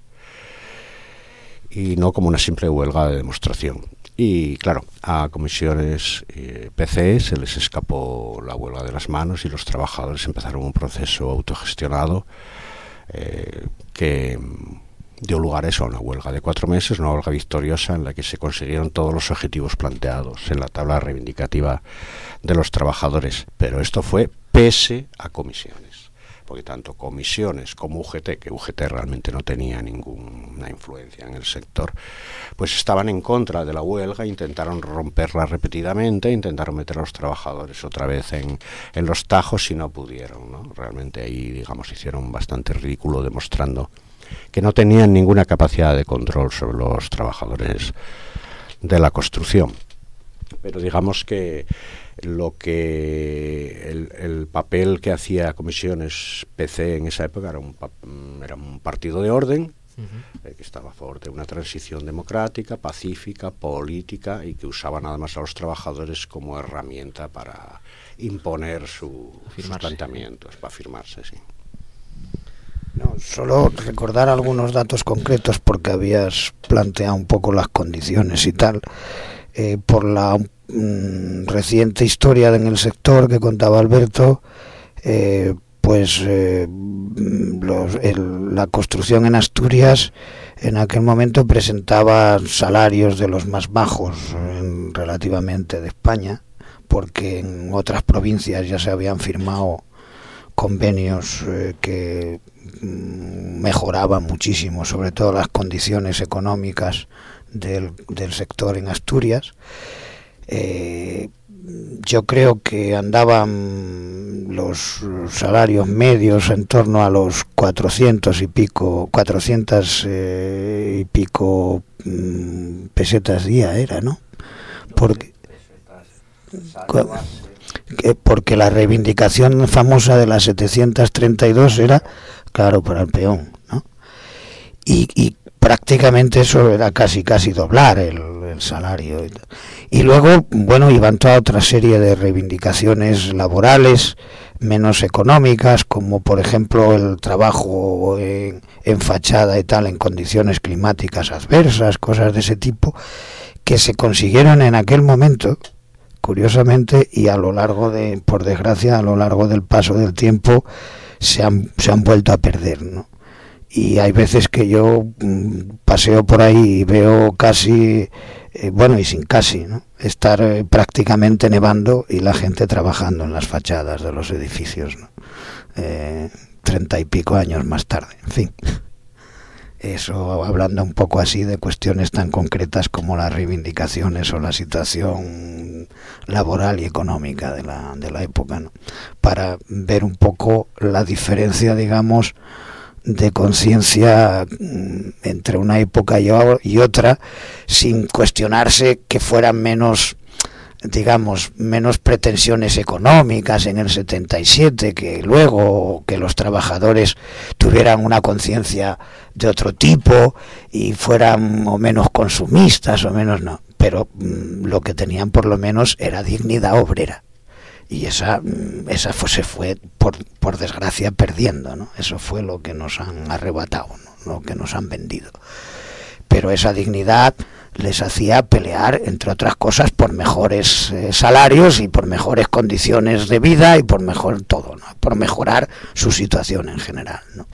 Y no como una simple huelga de demostración. Y claro, a comisiones eh, P C se les escapó la huelga de las manos y los trabajadores empezaron un proceso autogestionado eh, que dio lugar a eso, a una huelga de cuatro meses, una huelga victoriosa en la que se consiguieron todos los objetivos planteados en la tabla reivindicativa de los trabajadores. Pero esto fue pese a comisiones, porque tanto comisiones como U G T, que U G T realmente no tenía ninguna influencia en el sector, pues estaban en contra de la huelga, intentaron romperla repetidamente, intentaron meter a los trabajadores otra vez en, en los tajos y no pudieron, ¿no? Realmente ahí, digamos, hicieron bastante ridículo demostrando que no tenían ninguna capacidad de control sobre los trabajadores de la construcción. Pero digamos que lo que el, el papel que hacía Comisiones P C en esa época era un, era un partido de orden, uh-huh. eh, que estaba a favor de una transición democrática, pacífica, política, y que usaba nada más a los trabajadores como herramienta para imponer su, sus planteamientos, para firmarse, sí. No, solo recordar algunos datos concretos porque habías planteado un poco las condiciones y tal. Eh, por la mm, reciente historia en el sector que contaba Alberto, eh, pues eh, los, el, la construcción en Asturias en aquel momento presentaba salarios de los más bajos en, relativamente de España, porque en otras provincias ya se habían firmado convenios eh, que mejoraban muchísimo, sobre todo las condiciones económicas del, del sector en Asturias. Eh, yo creo que andaban los salarios medios en torno a los cuatrocientos y pico, cuatrocientas eh, y pico mm, pesetas día era, ¿no? Porque porque la reivindicación famosa de las setecientas treinta y dos era, claro, para el peón, ¿no? Y, y prácticamente eso era casi casi doblar el, el salario. Y luego, bueno, iban toda otra serie de reivindicaciones laborales menos económicas, como por ejemplo el trabajo en, en fachada y tal, en condiciones climáticas adversas, cosas de ese tipo, que se consiguieron en aquel momento, curiosamente, y a lo largo de, por desgracia, a lo largo del paso del tiempo se han, se han vuelto a perder, ¿no? Y hay veces que yo mmm, paseo por ahí y veo casi, eh, bueno, y sin casi, ¿no?, estar eh, prácticamente nevando y la gente trabajando en las fachadas de los edificios, ¿no? Eh, treinta y pico años más tarde, en fin. Eso hablando un poco así de cuestiones tan concretas como las reivindicaciones o la situación laboral y económica de la, de la época, ¿no? Para ver un poco la diferencia, digamos, de conciencia entre una época y otra, sin cuestionarse que fueran menos, digamos, menos pretensiones económicas en el setenta y siete, que luego que los trabajadores tuvieran una conciencia de otro tipo y fueran o menos consumistas o menos, no, pero mmm, lo que tenían por lo menos era dignidad obrera, y esa esa fue, se fue por, por desgracia perdiendo, ¿no? Eso fue lo que nos han arrebatado, ¿no?, lo que nos han vendido. Pero esa dignidad les hacía pelear, entre otras cosas, por mejores eh, salarios y por mejores condiciones de vida y por mejor todo, ¿no?, por mejorar su situación en general, ¿no?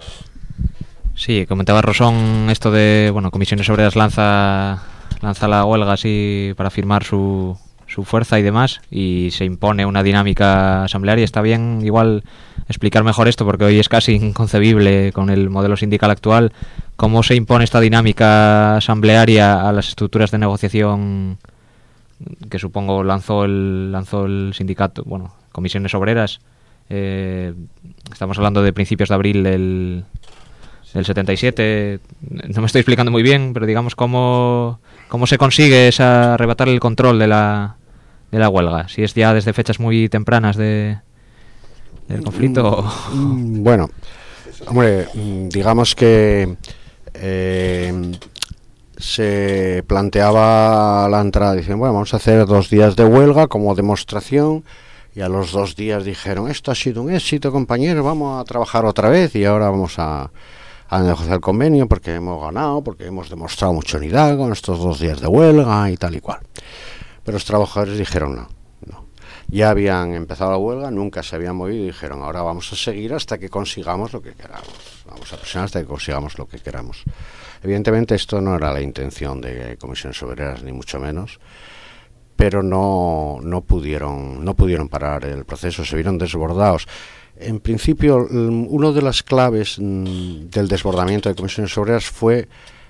Sí, comentaba Rosón esto de, bueno, Comisiones Obreras lanza lanza la huelga así para firmar su, su fuerza y demás, y se impone una dinámica asamblearia. Está bien igual explicar mejor esto, porque hoy es casi inconcebible con el modelo sindical actual cómo se impone esta dinámica asamblearia a las estructuras de negociación que supongo lanzó el lanzó el sindicato, bueno, Comisiones Obreras. Eh, estamos hablando de principios de abril del, del setenta y siete. No me estoy explicando muy bien, pero digamos cómo, cómo se consigue esa, arrebatar el control de la, de la huelga. Si es ya desde fechas muy tempranas de, del conflicto. Mm, bueno, hombre, digamos que eh, se planteaba la entrada, dicen, bueno, vamos a hacer dos días de huelga como demostración, y a los dos días dijeron, esto ha sido un éxito, compañeros, vamos a trabajar otra vez y ahora vamos a, a negociar el convenio porque hemos ganado, porque hemos demostrado mucha unidad con estos dos días de huelga y tal y cual. Pero los trabajadores dijeron no, no. Ya habían empezado la huelga, nunca se habían movido y dijeron, ahora vamos a seguir hasta que consigamos lo que queramos, vamos a presionar hasta que consigamos lo que queramos. Evidentemente esto no era la intención de Comisiones Obreras, ni mucho menos, pero no, no pudieron no pudieron parar el proceso, se vieron desbordados. En principio, una de las claves del desbordamiento de Comisiones Obreras fue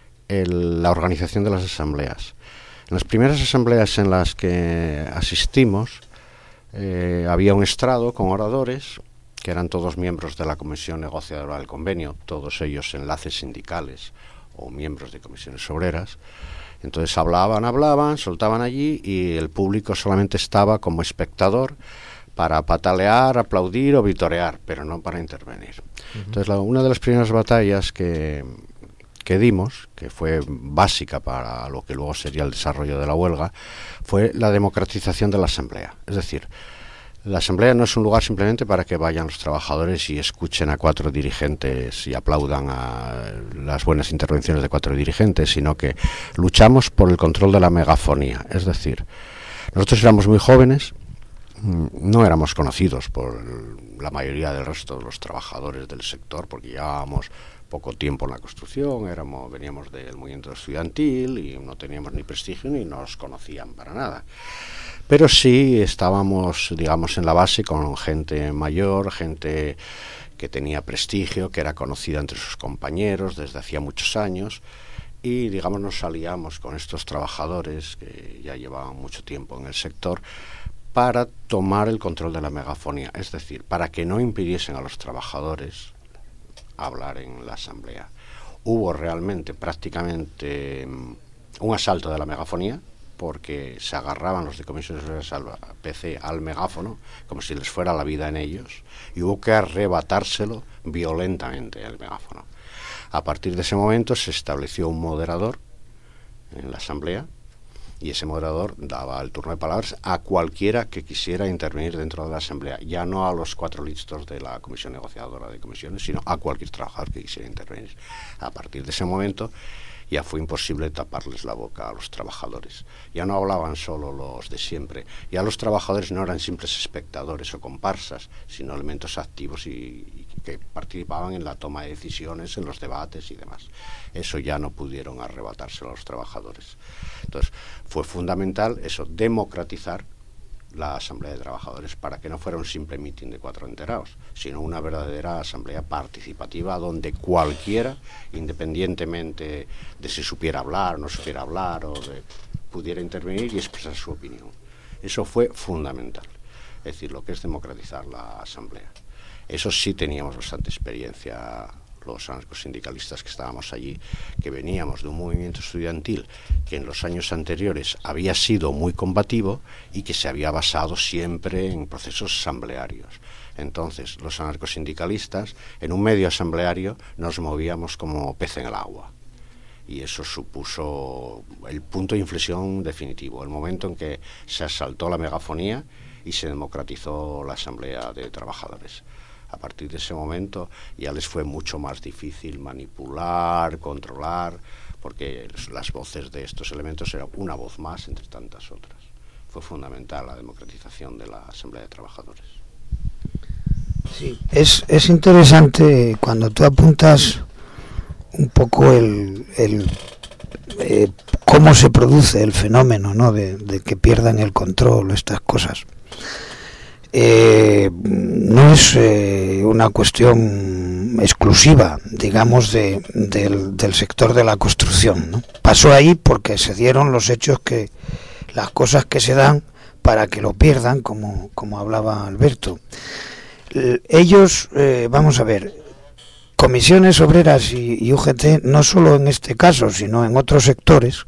el, la organización de las asambleas. En las primeras asambleas en las que asistimos, eh, había un estrado con oradores, que eran todos miembros de la Comisión Negociadora del Convenio, todos ellos enlaces sindicales o miembros de Comisiones Obreras. Entonces hablaban, hablaban, soltaban allí y el público solamente estaba como espectador para patalear, aplaudir o vitorear, pero no para intervenir. Uh-huh. Entonces la, una de las primeras batallas que, que dimos, que fue básica para lo que luego sería el desarrollo de la huelga, fue la democratización de la asamblea. Es decir, la asamblea no es un lugar simplemente para que vayan los trabajadores y escuchen a cuatro dirigentes y aplaudan a las buenas intervenciones de cuatro dirigentes, sino que luchamos por el control de la megafonía. Es decir, nosotros éramos muy jóvenes, no éramos conocidos por la mayoría del resto de los trabajadores del sector, porque llevábamos poco tiempo en la construcción, éramos, veníamos del movimiento estudiantil y no teníamos ni prestigio ni nos conocían para nada. Pero sí estábamos, digamos, en la base con gente mayor, gente que tenía prestigio, que era conocida entre sus compañeros desde hacía muchos años, y, digamos, nos salíamos con estos trabajadores que ya llevaban mucho tiempo en el sector para tomar el control de la megafonía, es decir, para que no impidiesen a los trabajadores hablar en la asamblea. Hubo realmente prácticamente un asalto de la megafonía, porque se agarraban los de Comisiones Obreras al P C, al megáfono, como si les fuera la vida en ellos, y hubo que arrebatárselo violentamente al megáfono. A partir de ese momento se estableció un moderador en la asamblea, y ese moderador daba el turno de palabras a cualquiera que quisiera intervenir dentro de la asamblea, ya no a los cuatro listos de la Comisión Negociadora de Comisiones, sino a cualquier trabajador que quisiera intervenir. A partir de ese momento ya fue imposible taparles la boca a los trabajadores. Ya no hablaban solo los de siempre, ya los trabajadores no eran simples espectadores o comparsas, sino elementos activos y, y que participaban en la toma de decisiones, en los debates y demás. Eso ya no pudieron arrebatárselo a los trabajadores. Entonces fue fundamental eso, democratizar la asamblea de trabajadores para que no fuera un simple mitin de cuatro enterados, sino una verdadera asamblea participativa donde cualquiera, independientemente de si supiera hablar o no supiera hablar, o de, pudiera intervenir y expresar su opinión. Eso fue fundamental, es decir, lo que es democratizar la asamblea. Eso sí teníamos bastante experiencia los anarcosindicalistas que estábamos allí, que veníamos de un movimiento estudiantil que en los años anteriores había sido muy combativo y que se había basado siempre en procesos asamblearios. Entonces, los anarcosindicalistas, en un medio asambleario, nos movíamos como pez en el agua. Y eso supuso el punto de inflexión definitivo, el momento en que se asaltó la megafonía y se democratizó la asamblea de trabajadores. A partir de ese momento ya les fue mucho más difícil manipular, controlar, porque las voces de estos elementos eran una voz más entre tantas otras. Fue fundamental la democratización de la Asamblea de Trabajadores. Sí, es, es interesante cuando tú apuntas un poco el, el eh, cómo se produce el fenómeno, ¿no?, de, de que pierdan el control, estas cosas. Eh, no es eh, una cuestión exclusiva, digamos, de, del, del sector de la construcción, ¿no? Pasó ahí porque se dieron los hechos, que las cosas que se dan para que lo pierdan, como, como hablaba Alberto. Ellos, eh, vamos a ver, Comisiones Obreras y, y U G T, no solo en este caso, sino en otros sectores,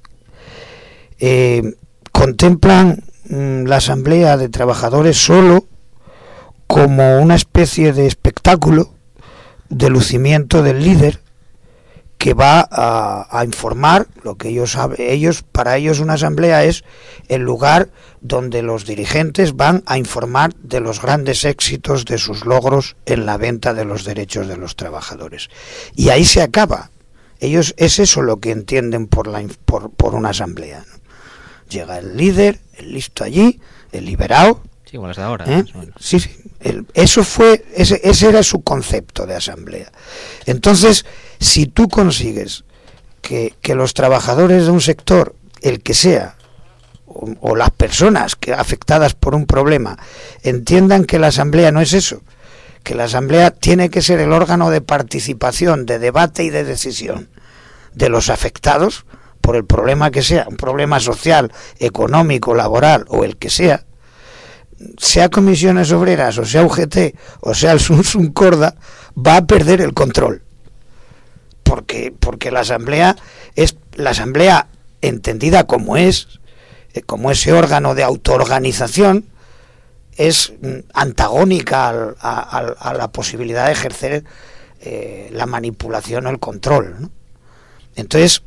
eh, contemplan mmm, la Asamblea de Trabajadores solo como una especie de espectáculo de lucimiento del líder, que va a, a informar lo que ellos saben. Ellos, para ellos una asamblea es el lugar donde los dirigentes van a informar de los grandes éxitos, de sus logros en la venta de los derechos de los trabajadores. Y ahí se acaba. Ellos, es eso lo que entienden por, la, por, por una asamblea, ¿no? Llega el líder, el listo allí, el liberado. Sí, igual hasta ahora. ¿Eh? Sí, sí. El, eso fue, ese, ese era su concepto de asamblea. Entonces, si tú consigues que, que los trabajadores de un sector, el que sea, o, o las personas que afectadas por un problema, entiendan que la asamblea no es eso, que la asamblea tiene que ser el órgano de participación, de debate y de decisión de los afectados por el problema que sea, un problema social, económico, laboral o el que sea, sea Comisiones Obreras o sea U G T o sea el Sunsum Corda, va a perder el control, porque porque la asamblea es la asamblea entendida como es, como ese órgano de autoorganización, es antagónica al, a, a la posibilidad de ejercer eh, la manipulación o el control, ¿no? Entonces,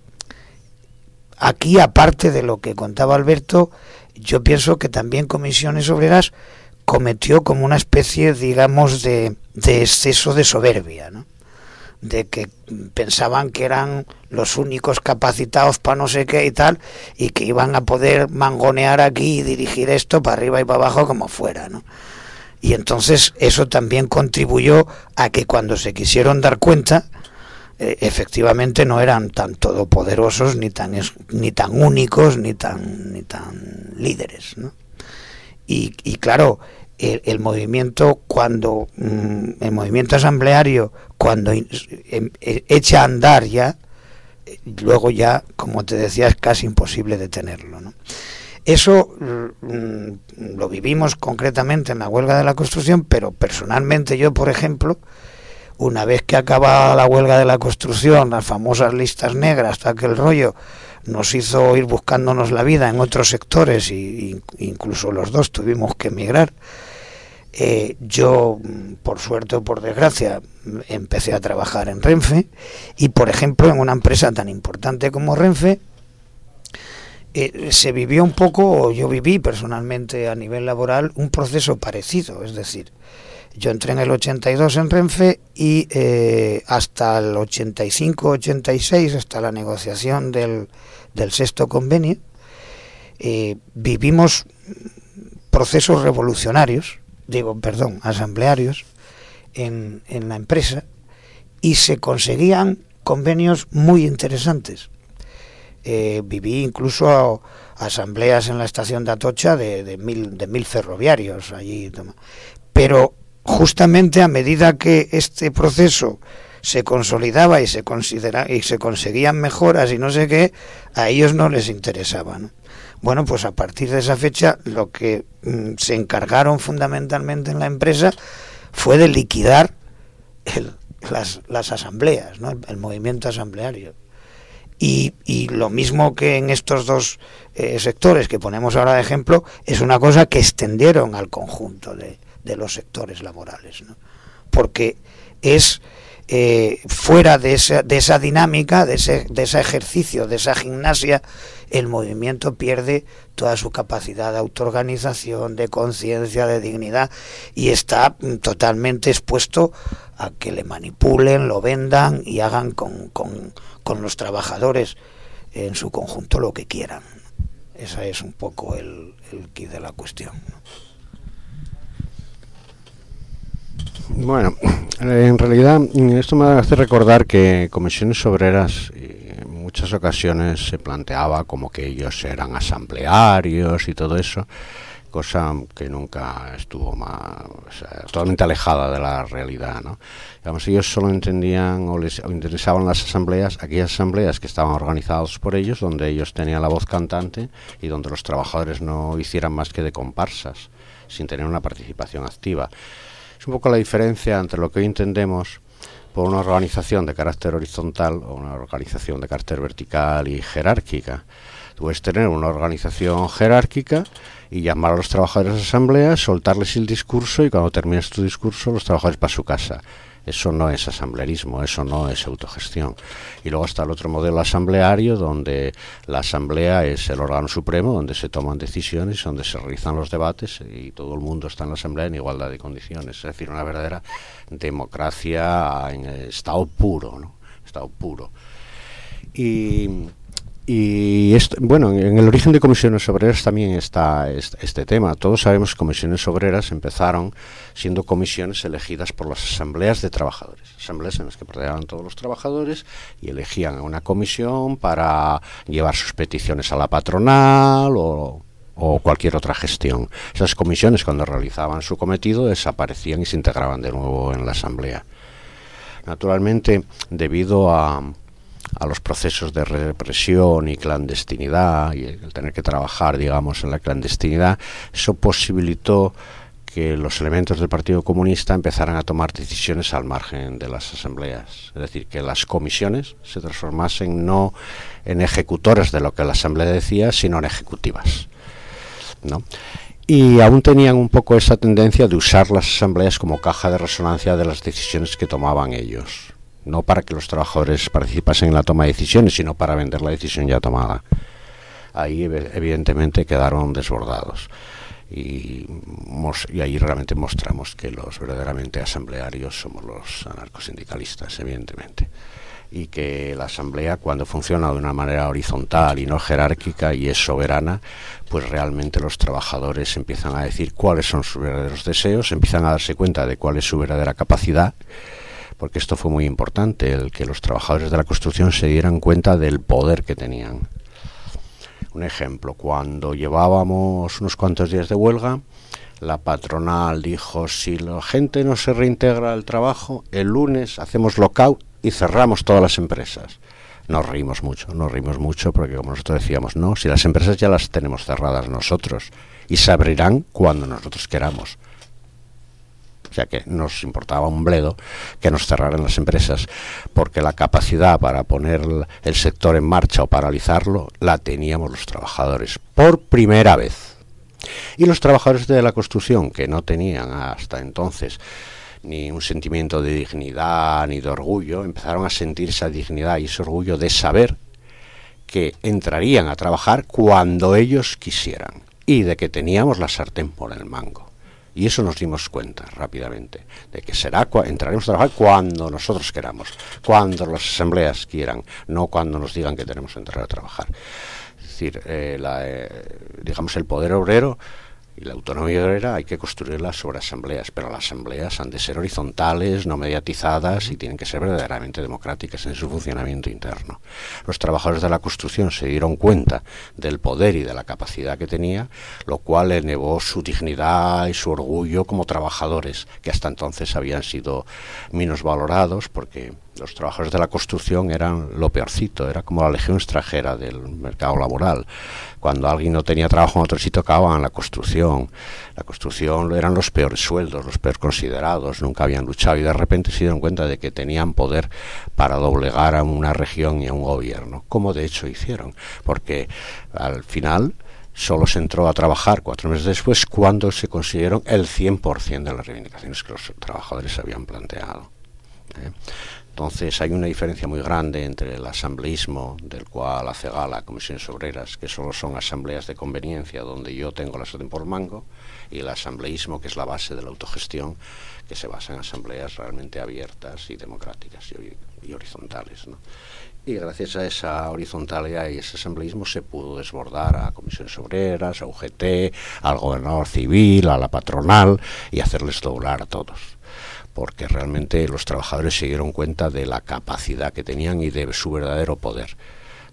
aquí, aparte de lo que contaba Alberto, yo pienso que también Comisiones Obreras cometió como una especie, digamos, de, de exceso de soberbia, ¿no? De que pensaban que eran los únicos capacitados para no sé qué y tal, y que iban a poder mangonear aquí y dirigir esto para arriba y para abajo como fuera, ¿no? Y entonces eso también contribuyó a que cuando se quisieron dar cuenta, eh, efectivamente no eran tan todopoderosos, ni tan ni tan únicos, ni tan ni tan líderes, ¿no? Y, y claro, el, el movimiento cuando mm, el movimiento asambleario cuando in, em, echa a andar ya, eh, luego ya, como te decía, es casi imposible detenerlo, ¿no? Eso mm, lo vivimos concretamente en la huelga de la construcción, pero personalmente yo, por ejemplo, una vez que acaba la huelga de la construcción, las famosas listas negras, todo aquel rollo, nos hizo ir buscándonos la vida en otros sectores, y, y incluso los dos tuvimos que emigrar. Eh, yo, por suerte o por desgracia, empecé a trabajar en Renfe, y por ejemplo en una empresa tan importante como Renfe, eh, se vivió un poco, o yo viví personalmente a nivel laboral, un proceso parecido. Es decir, yo entré en el ochenta y dos en Renfe y eh, hasta el ochenta y cinco ochenta y seis, hasta la negociación del, del sexto convenio, eh, vivimos procesos revolucionarios, digo, perdón, asamblearios en, en la empresa, y se conseguían convenios muy interesantes. Eh, viví incluso a, asambleas en la estación de Atocha de, de, mil, de mil ferroviarios allí, pero justamente a medida que este proceso se consolidaba y se considera y se conseguían mejoras y no sé qué, a ellos no les interesaba, ¿no? Bueno, pues a partir de esa fecha lo que mm, se encargaron fundamentalmente en la empresa fue de liquidar el, las, las asambleas, ¿no? el, el movimiento asambleario. Y, y lo mismo que en estos dos eh, sectores que ponemos ahora de ejemplo, es una cosa que extendieron al conjunto de, de los sectores laborales, ¿no? Porque es eh, fuera de esa, de esa dinámica, de ese, de ese ejercicio, de esa gimnasia, el movimiento pierde toda su capacidad de autoorganización, de conciencia, de dignidad, y está totalmente expuesto a que le manipulen, lo vendan y hagan con, con, con los trabajadores en su conjunto lo que quieran. Ese es un poco el, el quid de la cuestión, ¿no? Bueno, en realidad esto me hace recordar que Comisiones Obreras y muchas ocasiones se planteaba como que ellos eran asamblearios y todo eso, cosa que nunca estuvo más, o sea, totalmente alejada de la realidad, ¿no? Digamos, ellos solo entendían o les o interesaban las asambleas, aquellas asambleas que estaban organizadas por ellos, donde ellos tenían la voz cantante y donde los trabajadores no hicieran más que de comparsas, sin tener una participación activa. Es un poco la diferencia entre lo que hoy entendemos por una organización de carácter horizontal o una organización de carácter vertical y jerárquica. Tú puedes tener una organización jerárquica y llamar a los trabajadores a asamblea, soltarles el discurso y cuando termines tu discurso los trabajadores para su casa. Eso no es asamblearismo, eso no es autogestión. Y luego está el otro modelo asambleario, donde la asamblea es el órgano supremo, donde se toman decisiones, donde se realizan los debates y todo el mundo está en la asamblea en igualdad de condiciones. Es decir, una verdadera democracia en estado puro, ¿no? Estado puro. Y... Y esto, bueno, en el origen de Comisiones Obreras también está este, este tema. Todos sabemos que Comisiones Obreras empezaron siendo comisiones elegidas por las asambleas de trabajadores, asambleas en las que participaban todos los trabajadores y elegían a una comisión para llevar sus peticiones a la patronal o, o cualquier otra gestión. Esas comisiones, cuando realizaban su cometido, desaparecían y se integraban de nuevo en la asamblea. Naturalmente, debido a a los procesos de represión y clandestinidad y el tener que trabajar, digamos, en la clandestinidad, eso posibilitó que los elementos del Partido Comunista empezaran a tomar decisiones al margen de las asambleas. Es decir, que las comisiones se transformasen no en ejecutores de lo que la asamblea decía, sino en ejecutivas, ¿no? Y aún tenían un poco esa tendencia de usar las asambleas como caja de resonancia de las decisiones que tomaban ellos. No para que los trabajadores participasen en la toma de decisiones, sino para vender la decisión ya tomada. Ahí evidentemente quedaron desbordados. Y, y ahí realmente mostramos que los verdaderamente asamblearios somos los anarcosindicalistas, evidentemente. Y que la asamblea, cuando funciona de una manera horizontal y no jerárquica y es soberana, pues realmente los trabajadores empiezan a decir cuáles son sus verdaderos deseos, empiezan a darse cuenta de cuál es su verdadera capacidad, porque esto fue muy importante, el que los trabajadores de la construcción se dieran cuenta del poder que tenían. Un ejemplo, cuando llevábamos unos cuantos días de huelga, la patronal dijo, si la gente no se reintegra al trabajo, el lunes hacemos lockout y cerramos todas las empresas. Nos reímos mucho, nos reímos mucho porque como nosotros decíamos, no, si las empresas ya las tenemos cerradas nosotros y se abrirán cuando nosotros queramos. O sea que nos importaba un bledo que nos cerraran las empresas, porque la capacidad para poner el sector en marcha o paralizarlo la teníamos los trabajadores por primera vez. Y los trabajadores de la construcción, que no tenían hasta entonces ni un sentimiento de dignidad ni de orgullo, empezaron a sentir esa dignidad y ese orgullo de saber que entrarían a trabajar cuando ellos quisieran y de que teníamos la sartén por el mango. Y eso nos dimos cuenta rápidamente, de que será entraremos a trabajar cuando nosotros queramos, cuando las asambleas quieran, no cuando nos digan que tenemos que entrar a trabajar. Es decir, eh, la, eh, digamos, el poder obrero y la autonomía obrera hay que construirla sobre asambleas, pero las asambleas han de ser horizontales, no mediatizadas y tienen que ser verdaderamente democráticas en su funcionamiento interno. Los trabajadores de la construcción se dieron cuenta del poder y de la capacidad que tenía, lo cual elevó su dignidad y su orgullo como trabajadores, que hasta entonces habían sido menos valorados porque los trabajadores de la construcción eran lo peorcito, era como la legión extranjera del mercado laboral. Cuando alguien no tenía trabajo en otro sitio, acababan en la construcción. La construcción eran los peores sueldos, los peores considerados, nunca habían luchado y de repente se dieron cuenta de que tenían poder para doblegar a una región y a un gobierno, como de hecho hicieron, porque al final solo se entró a trabajar cuatro meses después cuando se consiguieron el cien por ciento de las reivindicaciones que los trabajadores habían planteado. ¿eh? Entonces hay una diferencia muy grande entre el asambleísmo, del cual hace gala Comisiones Obreras, que solo son asambleas de conveniencia donde yo tengo la sartén por el mango, y el asambleísmo, que es la base de la autogestión, que se basa en asambleas realmente abiertas y democráticas y, y horizontales, ¿no? Y gracias a esa horizontalidad y ese asambleísmo se pudo desbordar a Comisiones Obreras, a U G T, al gobernador civil, a la patronal y hacerles doblar a todos. Porque realmente los trabajadores se dieron cuenta de la capacidad que tenían y de su verdadero poder.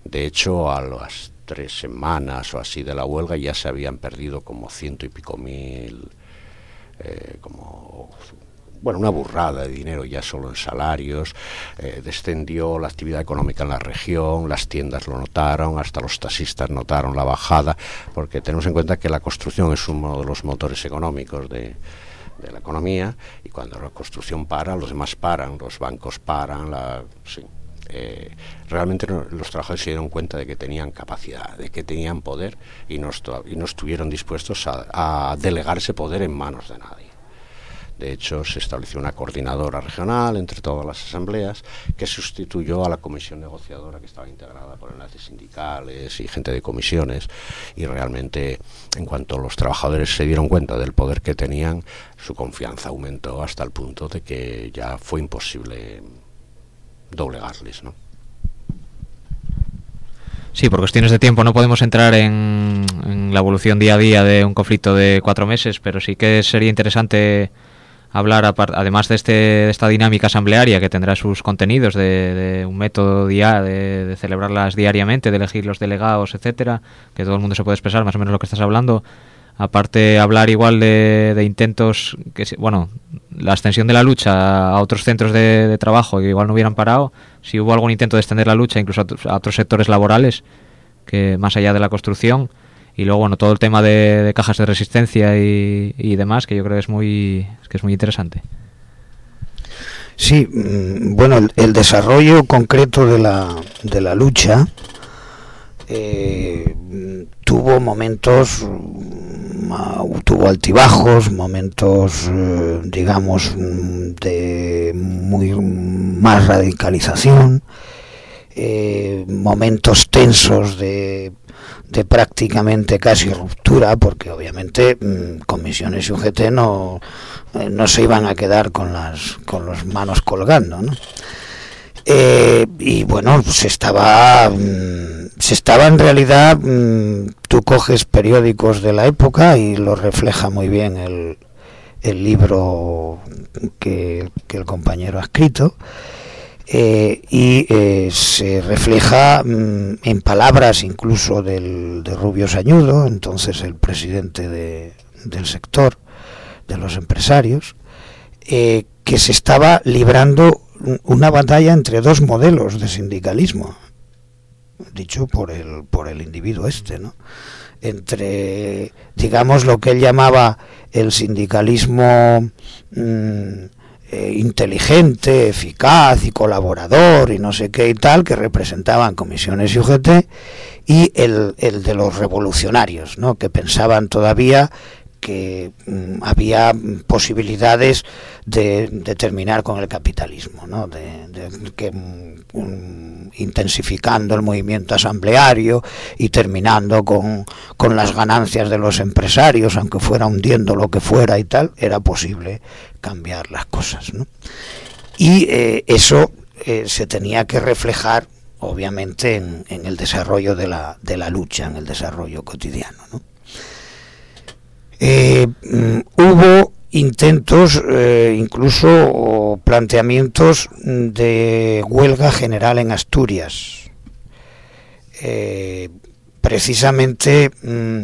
De hecho, a las tres semanas o así de la huelga ya se habían perdido como ciento y pico mil, eh, como... bueno, una burrada de dinero ya solo en salarios, eh, descendió la actividad económica en la región, las tiendas lo notaron, hasta los taxistas notaron la bajada, porque tenemos en cuenta que la construcción es uno de los motores económicos de, de la economía, y cuando la construcción para, los demás paran, los bancos paran, la, sí. Eh, realmente no, los trabajadores se dieron cuenta de que tenían capacidad, de que tenían poder, y no, estu- y no estuvieron dispuestos a, a delegar ese poder en manos de nadie. De hecho, se estableció una coordinadora regional entre todas las asambleas que sustituyó a la comisión negociadora, que estaba integrada por enlaces sindicales y gente de comisiones, y realmente, en cuanto los trabajadores se dieron cuenta del poder que tenían, su confianza aumentó hasta el punto de que ya fue imposible doblegarles, ¿no? Sí, por cuestiones de tiempo no podemos entrar en, en la evolución día a día de un conflicto de cuatro meses, pero sí que sería interesante hablar, además de, este, de esta dinámica asamblearia que tendrá sus contenidos, de, de un método día, de, de celebrarlas diariamente, de elegir los delegados, etcétera, que todo el mundo se puede expresar más o menos lo que estás hablando. Aparte, hablar igual de, de intentos, que bueno, la extensión de la lucha a otros centros de, de trabajo que igual no hubieran parado, si hubo algún intento de extender la lucha incluso a, a otros sectores laborales, que más allá de la construcción, y luego bueno, todo el tema de, de cajas de resistencia y, y demás, que yo creo que es muy, que es muy interesante. Sí, bueno, el, el desarrollo concreto de la, de la lucha eh, tuvo momentos, tuvo altibajos, momentos, eh, digamos, de muy más radicalización, eh, momentos tensos de, de prácticamente casi ruptura, porque obviamente mmm, comisiones y U G T no, eh, no se iban a quedar con las con las manos colgando, ¿no? Eh, y bueno, se estaba mmm, se estaba en realidad, mmm, tú coges periódicos de la época y lo refleja muy bien el, el libro que, que el compañero ha escrito, eh, y eh, se refleja mmm, en palabras incluso del, de Rubio Sañudo, entonces el presidente de, del sector, de los empresarios, eh, que se estaba librando una batalla entre dos modelos de sindicalismo, dicho por el por el individuo este, ¿no? Entre, digamos, lo que él llamaba el sindicalismo mmm, eh, inteligente, eficaz y colaborador y no sé qué y tal, que representaban comisiones y U G T, y el, el de los revolucionarios, ¿no? Que pensaban todavía que mm, había posibilidades de, de terminar con el capitalismo, ¿no? De, de que um, intensificando el movimiento asambleario y terminando con, con las ganancias de los empresarios, aunque fuera hundiendo lo que fuera y tal, era posible cambiar las cosas, ¿no? Y eh, eso eh, se tenía que reflejar obviamente en, en el desarrollo de la, de la lucha, en el desarrollo cotidiano, ¿no? Eh, hubo intentos, eh, incluso planteamientos de huelga general en Asturias. Eh, precisamente mmm,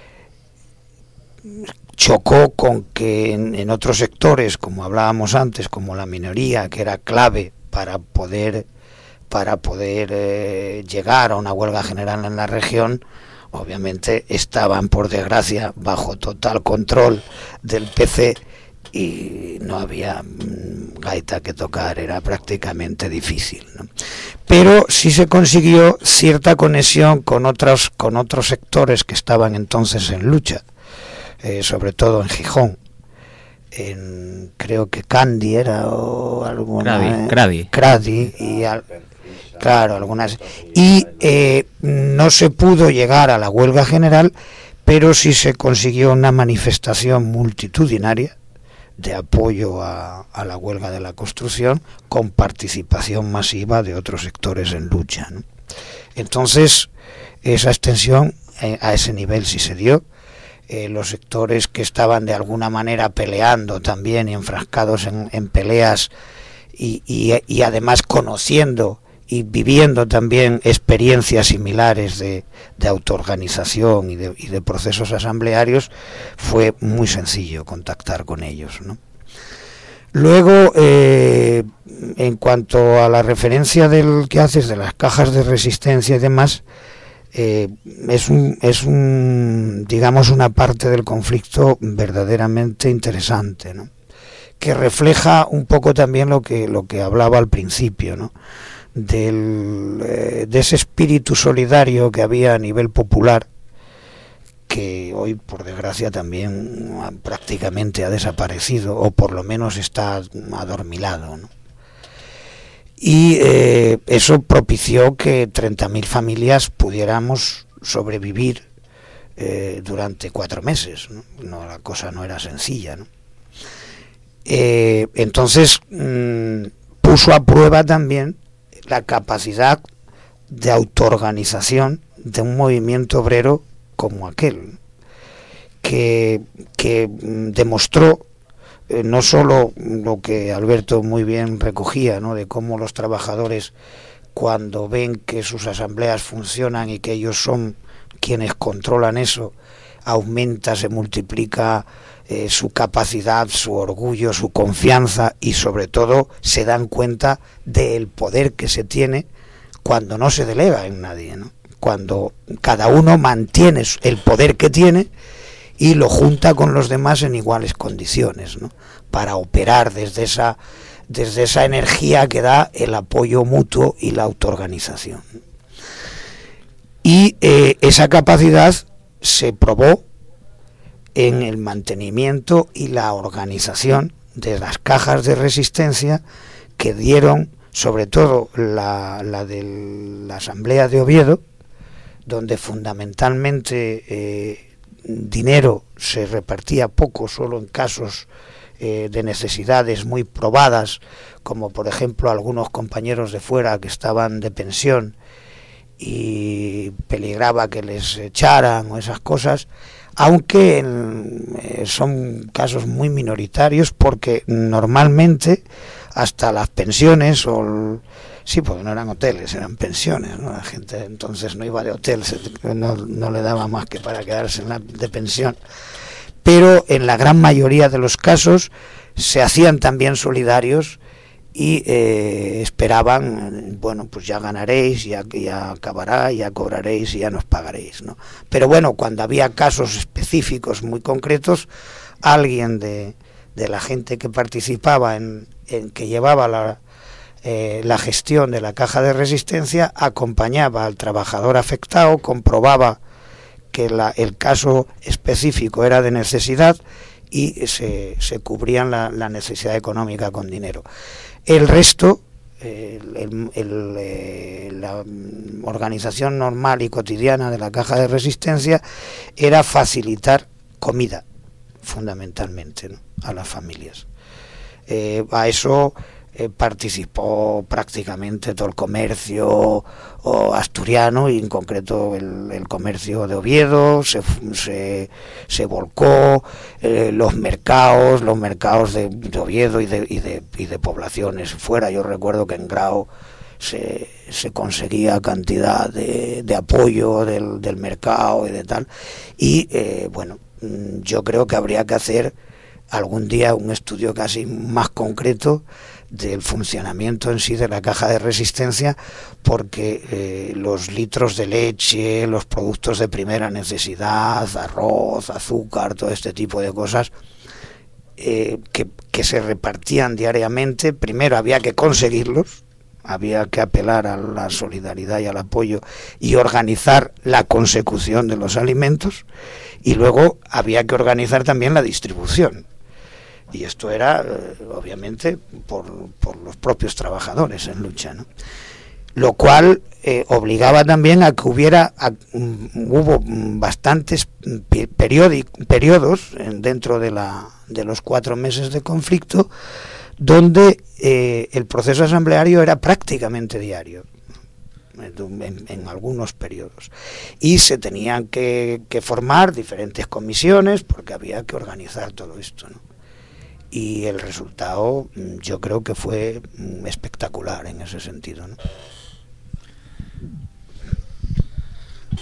chocó con que en, en otros sectores, como hablábamos antes, como la minería, que era clave para poder para poder eh, llegar a una huelga general en la región, obviamente estaban, por desgracia, bajo total control del P C y no había mmm, gaita que tocar, era prácticamente difícil, ¿no? Pero sí se consiguió cierta conexión con otros, con otros sectores que estaban entonces en lucha, eh, sobre todo en Gijón, en, creo que Candy era o alguna... Cradi, Cradi. Cradi y... Al, Claro, algunas. Y eh, no se pudo llegar a la huelga general, pero sí se consiguió una manifestación multitudinaria de apoyo a, a la huelga de la construcción, con participación masiva de otros sectores en lucha, ¿no? Entonces, esa extensión eh, a ese nivel sí se dio. Eh, los sectores que estaban de alguna manera peleando también y enfrascados en, en peleas y, y, y además conociendo y viviendo también experiencias similares de, de autoorganización y de, y de procesos asamblearios, fue muy sencillo contactar con ellos, ¿no? Luego, eh, en cuanto a la referencia del que haces de las cajas de resistencia y demás, eh, es un, es un, digamos, una parte del conflicto verdaderamente interesante, ¿no? Que refleja un poco también lo que lo que hablaba al principio, ¿no? Del, eh, de ese espíritu solidario que había a nivel popular, que hoy por desgracia también prácticamente ha desaparecido, o por lo menos está adormilado, ¿no? Y eh, eso propició que treinta mil familias pudiéramos sobrevivir eh, durante cuatro meses, ¿no? No, la cosa no era sencilla, ¿no? Eh, entonces mmm, puso a prueba también la capacidad de autoorganización de un movimiento obrero como aquel, que, que demostró eh, no solo lo que Alberto muy bien recogía, ¿no? De cómo los trabajadores, cuando ven que sus asambleas funcionan y que ellos son quienes controlan eso, aumenta, se multiplica eh, su capacidad, su orgullo, su confianza, y sobre todo se dan cuenta del poder que se tiene cuando no se delega en nadie, ¿no? Cuando cada uno mantiene el poder que tiene y lo junta con los demás en iguales condiciones, ¿no? Para operar desde esa, desde esa energía que da el apoyo mutuo y la autoorganización. Y eh, esa capacidad se probó en el mantenimiento y la organización de las cajas de resistencia que dieron, sobre todo la, la de la Asamblea de Oviedo, donde fundamentalmente eh, dinero se repartía poco, solo en casos eh, de necesidades muy probadas, como por ejemplo algunos compañeros de fuera que estaban de pensión y peligraba que les echaran o esas cosas, aunque eh, son casos muy minoritarios, porque normalmente hasta las pensiones o el, sí, porque no eran hoteles, eran pensiones, ¿no? La gente entonces no iba de hotel, se, no, no le daba más que para quedarse en la, de pensión, pero en la gran mayoría de los casos se hacían también solidarios y eh, esperaban, bueno, pues ya ganaréis, ya, ya acabará, ya cobraréis y ya nos pagaréis, ¿no? Pero bueno, cuando había casos específicos muy concretos, alguien de, de la gente que participaba en, en que llevaba la, eh, la gestión de la caja de resistencia acompañaba al trabajador afectado, comprobaba que la, el caso específico era de necesidad y se, se cubrían la, la necesidad económica con dinero. El resto, eh, el, el, eh, la organización normal y cotidiana de la caja de resistencia era facilitar comida, fundamentalmente, ¿no?, a las familias. Eh, a eso eh, participó prácticamente todo el comercio o asturiano, y en concreto el, el comercio de Oviedo se, se, se volcó, eh, los mercados, los mercados de, de Oviedo y de, y, de, y de poblaciones fuera. Yo recuerdo que en Grau se, se conseguía cantidad de, de apoyo del, del mercado y de tal, y eh, bueno, yo creo que habría que hacer algún día un estudio casi más concreto del funcionamiento en sí de la caja de resistencia, porque eh, los litros de leche, los productos de primera necesidad, arroz, azúcar, todo este tipo de cosas eh, que, que se repartían diariamente, primero había que conseguirlos, había que apelar a la solidaridad y al apoyo y organizar la consecución de los alimentos, y luego había que organizar también la distribución. Y esto era, eh, obviamente, por, por los propios trabajadores en lucha, ¿no? Lo cual eh, obligaba también a que hubiera, a, um, hubo bastantes periodos dentro de, la, de los cuatro meses de conflicto, donde eh, el proceso asambleario era prácticamente diario, en, en algunos periodos, y se tenían que, que formar diferentes comisiones porque había que organizar todo esto, ¿no? Y el resultado yo creo que fue espectacular en ese sentido, ¿no?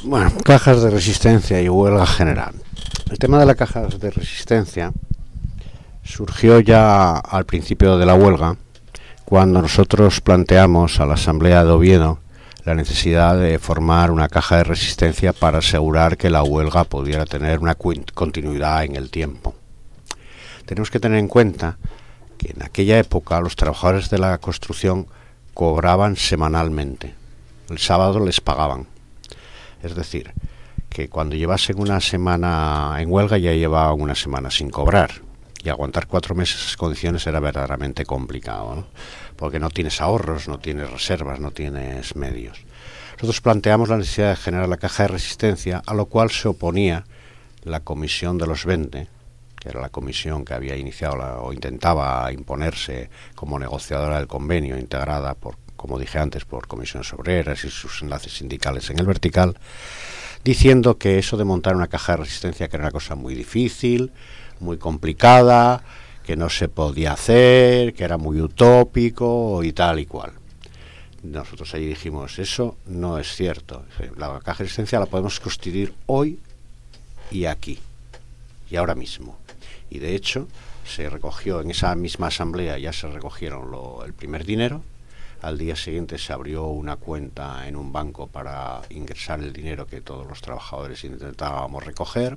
Bueno, cajas de resistencia y huelga general. El tema de las cajas de resistencia surgió ya al principio de la huelga, cuando nosotros planteamos a la Asamblea de Oviedo la necesidad de formar una caja de resistencia para asegurar que la huelga pudiera tener una continuidad en el tiempo. Tenemos que tener en cuenta que en aquella época los trabajadores de la construcción cobraban semanalmente. El sábado les pagaban. Es decir, que cuando llevasen una semana en huelga ya llevaban una semana sin cobrar. Y aguantar cuatro meses esas condiciones era verdaderamente complicado, ¿no? Porque no tienes ahorros, no tienes reservas, no tienes medios. Nosotros planteamos la necesidad de generar la caja de resistencia, a lo cual se oponía la Comisión de los veinte, que era la comisión que había iniciado la, o intentaba imponerse como negociadora del convenio, integrada por, como dije antes, por comisiones obreras y sus enlaces sindicales en el vertical, diciendo que eso de montar una caja de resistencia que era una cosa muy difícil, muy complicada, que no se podía hacer, que era muy utópico y tal y cual. Nosotros ahí dijimos, eso no es cierto. La caja de resistencia la podemos constituir hoy y aquí, y ahora mismo. Y de hecho, se recogió en esa misma asamblea, ya se recogieron lo, el primer dinero. Al día siguiente se abrió una cuenta en un banco para ingresar el dinero que todos los trabajadores intentábamos recoger.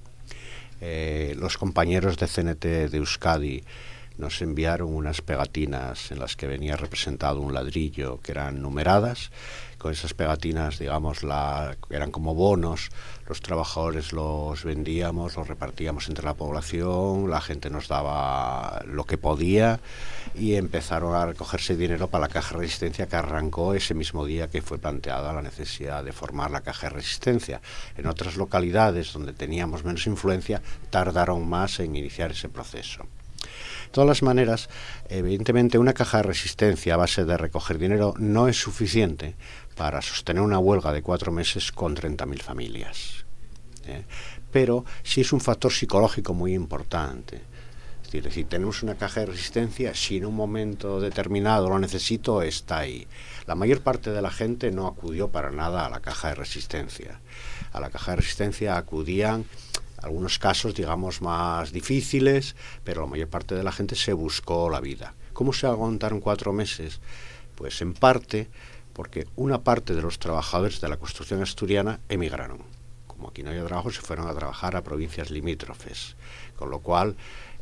Eh, los compañeros de C N T de Euskadi nos enviaron unas pegatinas en las que venía representado un ladrillo que eran numeradas. Con esas pegatinas, digamos, la, eran como bonos, los trabajadores los vendíamos, los repartíamos entre la población, la gente nos daba lo que podía y empezaron a recogerse dinero para la caja de resistencia, que arrancó ese mismo día que fue planteada la necesidad de formar la caja de resistencia. En otras localidades donde teníamos menos influencia tardaron más en iniciar ese proceso. De todas las maneras, evidentemente una caja de resistencia a base de recoger dinero no es suficiente para sostener una huelga de cuatro meses con treinta mil familias. ¿eh? Pero sí es un factor psicológico muy importante. Es decir, si tenemos una caja de resistencia, si en un momento determinado lo necesito, está ahí. La mayor parte de la gente no acudió para nada a la caja de resistencia. A la caja de resistencia acudían algunos casos, digamos, más difíciles, pero la mayor parte de la gente se buscó la vida. ¿Cómo se aguantaron cuatro meses? Pues en parte porque una parte de los trabajadores de la construcción asturiana emigraron. Como aquí no había trabajo, se fueron a trabajar a provincias limítrofes, con lo cual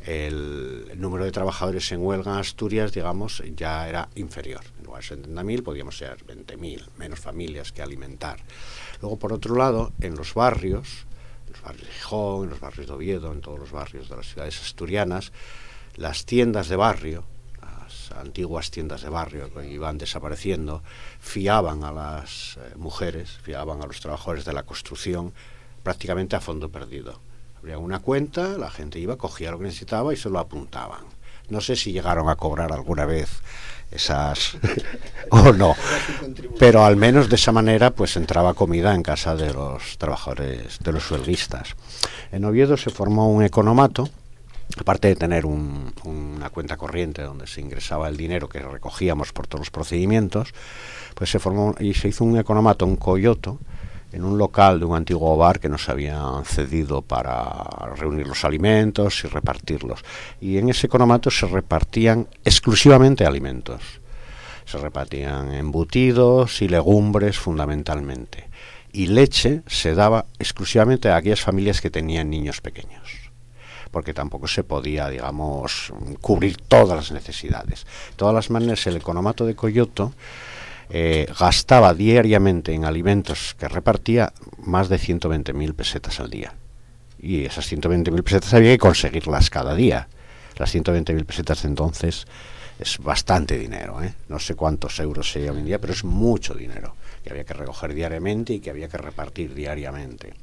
el número de trabajadores en huelga en Asturias, digamos, ya era inferior. En lugar de setenta mil podíamos ser veinte mil, menos familias que alimentar. Luego, por otro lado, en los barrios, en los barrios de Gijón, en los barrios de Oviedo, en todos los barrios de las ciudades asturianas, las tiendas de barrio, las antiguas tiendas de barrio que iban desapareciendo, fiaban a las eh, mujeres, fiaban a los trabajadores de la construcción prácticamente a fondo perdido. Abrían una cuenta, la gente iba, cogía lo que necesitaba y se lo apuntaban. No sé si llegaron a cobrar alguna vez esas o no, pero al menos de esa manera pues entraba comida en casa de los trabajadores, de los huelguistas. En Oviedo se formó un economato, aparte de tener un, una cuenta corriente donde se ingresaba el dinero que recogíamos por todos los procedimientos, pues se formó y se hizo un economato, un coyoto, en un local de un antiguo bar que nos habían cedido para reunir los alimentos y repartirlos. Y en ese economato se repartían exclusivamente alimentos. Se repartían embutidos y legumbres fundamentalmente. Y leche se daba exclusivamente a aquellas familias que tenían niños pequeños, porque tampoco se podía, digamos, cubrir todas las necesidades. De todas las maneras, el economato de Coyoto Eh, gastaba diariamente en alimentos que repartía más de ciento veinte mil pesetas al día. Y esas ciento veinte mil pesetas había que conseguirlas cada día. Las ciento veinte mil pesetas de entonces es bastante dinero, ¿eh? No sé cuántos euros se hoy en día, pero es mucho dinero que había que recoger diariamente y que había que repartir diariamente.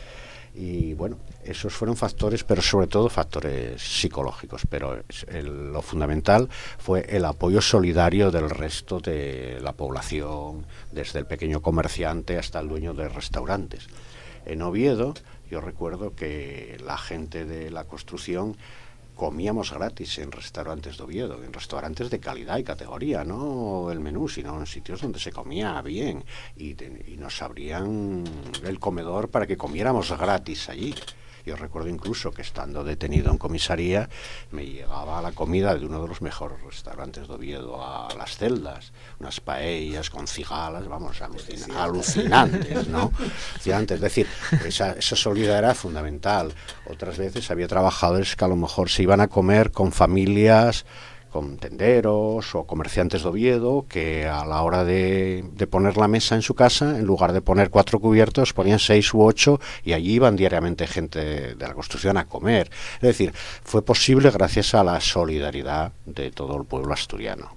Y bueno, esos fueron factores, pero sobre todo factores psicológicos, pero el, lo fundamental fue el apoyo solidario del resto de la población, desde el pequeño comerciante hasta el dueño de restaurantes. En Oviedo yo recuerdo que la gente de la construcción comíamos gratis en restaurantes de Oviedo, en restaurantes de calidad y categoría, no el menú, sino en sitios donde se comía bien y, te, y nos abrían el comedor para que comiéramos gratis allí. Yo recuerdo incluso que estando detenido en comisaría me llegaba la comida de uno de los mejores restaurantes de Oviedo a las celdas, unas paellas con cigalas, vamos, alucina, alucinantes, ¿no? Alucinantes. Es decir, esa, esa solidaridad fundamental. Otras veces había trabajadores que a lo mejor se iban a comer con familias, con tenderos o comerciantes de Oviedo, que a la hora de, de poner la mesa en su casa, en lugar de poner cuatro cubiertos, ponían seis u ocho, y allí iban diariamente gente de, de la construcción a comer. Es decir, fue posible gracias a la solidaridad de todo el pueblo asturiano.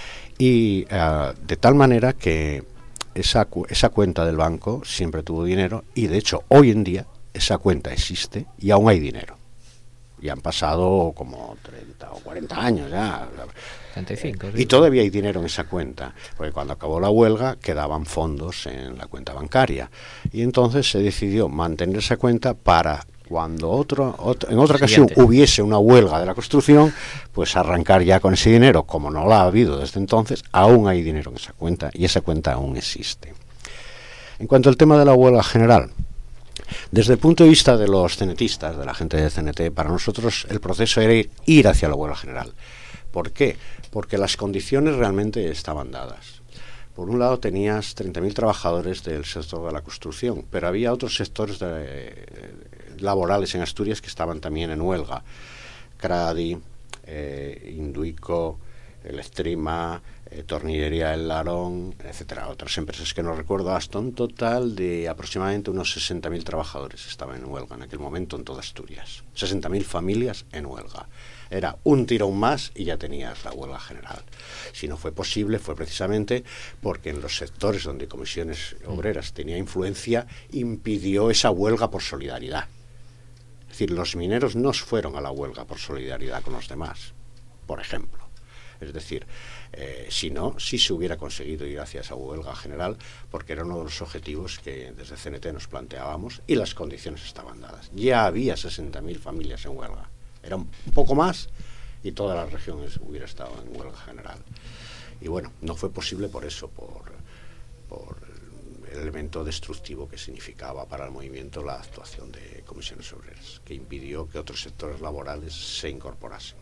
Y uh, de tal manera que esa, esa cuenta del banco siempre tuvo dinero, y de hecho hoy en día esa cuenta existe y aún hay dinero. Y han pasado como treinta o cuarenta años ya. treinta y cinco, sí. Y todavía hay dinero en esa cuenta, porque cuando acabó la huelga quedaban fondos en la cuenta bancaria. Y entonces se decidió mantener esa cuenta para cuando otro, otro en otra ocasión hubiese una huelga de la construcción, pues arrancar ya con ese dinero. Como no la ha habido desde entonces, aún hay dinero en esa cuenta y esa cuenta aún existe. En cuanto al tema de la huelga general, desde el punto de vista de los cenetistas, de la gente de C N T, para nosotros el proceso era ir, ir hacia la huelga general. ¿Por qué? Porque las condiciones realmente estaban dadas. Por un lado tenías treinta mil trabajadores del sector de la construcción, pero había otros sectores de, eh, laborales en Asturias que estaban también en huelga. Cradi, eh, Induico, Electrima, eh, Tornillería El Larón, etcétera, otras empresas que no recuerdo, hasta un total de aproximadamente unos sesenta mil trabajadores estaban en huelga en aquel momento en toda Asturias. sesenta mil familias en huelga. Era un tirón más y ya tenías la huelga general. Si no fue posible, fue precisamente porque en los sectores donde Comisiones Obreras tenía influencia, impidió esa huelga por solidaridad. Es decir, los mineros no fueron a la huelga por solidaridad con los demás, por ejemplo. Es decir, eh, si no, sí se hubiera conseguido ir hacia esa huelga general, porque era uno de los objetivos que desde C N T nos planteábamos y las condiciones estaban dadas. Ya había sesenta mil familias en huelga. Era un poco más y toda la región hubiera estado en huelga general. Y bueno, no fue posible por eso, por, por el elemento destructivo que significaba para el movimiento la actuación de Comisiones Obreras, que impidió que otros sectores laborales se incorporasen.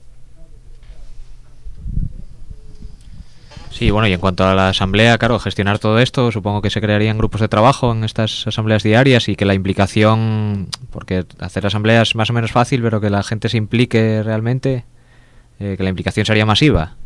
Sí, bueno, y en cuanto a la asamblea, claro, gestionar todo esto, supongo que se crearían grupos de trabajo en estas asambleas diarias y que la implicación, porque hacer asambleas es más o menos fácil, pero que la gente se implique realmente, eh, que la implicación sería masiva.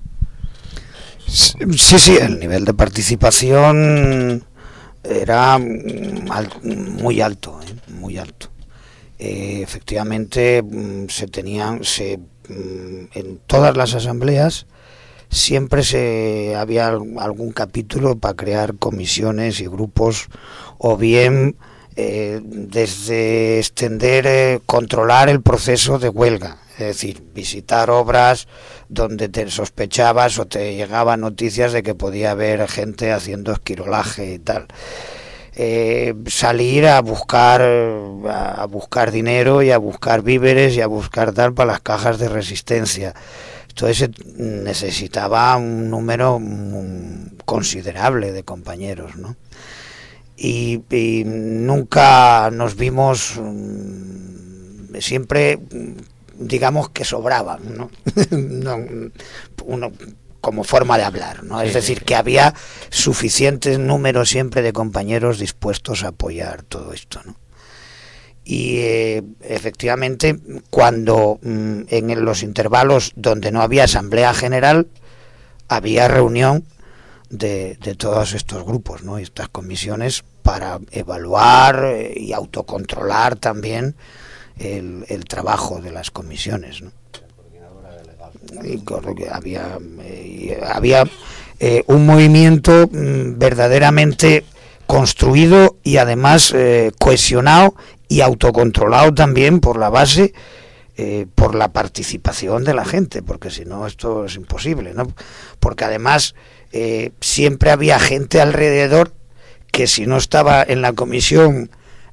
Sí, sí, el nivel de participación era al, muy alto, ¿eh? muy alto. Eh, efectivamente, se tenían, se, en todas las asambleas, siempre se había algún capítulo para crear comisiones y grupos, o bien eh, desde extender, eh, controlar el proceso de huelga, es decir, visitar obras donde te sospechabas o te llegaban noticias de que podía haber gente haciendo esquirolaje y tal. Eh, salir a buscar a buscar dinero y a buscar víveres y a buscar tal para las cajas de resistencia. Entonces necesitaba un número considerable de compañeros, ¿no? Y, y nunca nos vimos, siempre, digamos que sobraban, ¿no? no uno, como forma de hablar, ¿no? Es decir, que había suficientes números siempre de compañeros dispuestos a apoyar todo esto, ¿no? Y eh, efectivamente, cuando mm, en los intervalos donde no había asamblea general, había reunión de, de todos estos grupos, ¿no? Y estas comisiones para evaluar eh, y autocontrolar también el, el trabajo de las comisiones, ¿no? Y había eh, había eh, un movimiento mm, verdaderamente construido y además eh, cohesionado y autocontrolado también por la base, eh, por la participación de la gente, porque si no esto es imposible, ¿no? Porque además eh, siempre había gente alrededor que si no estaba en la comisión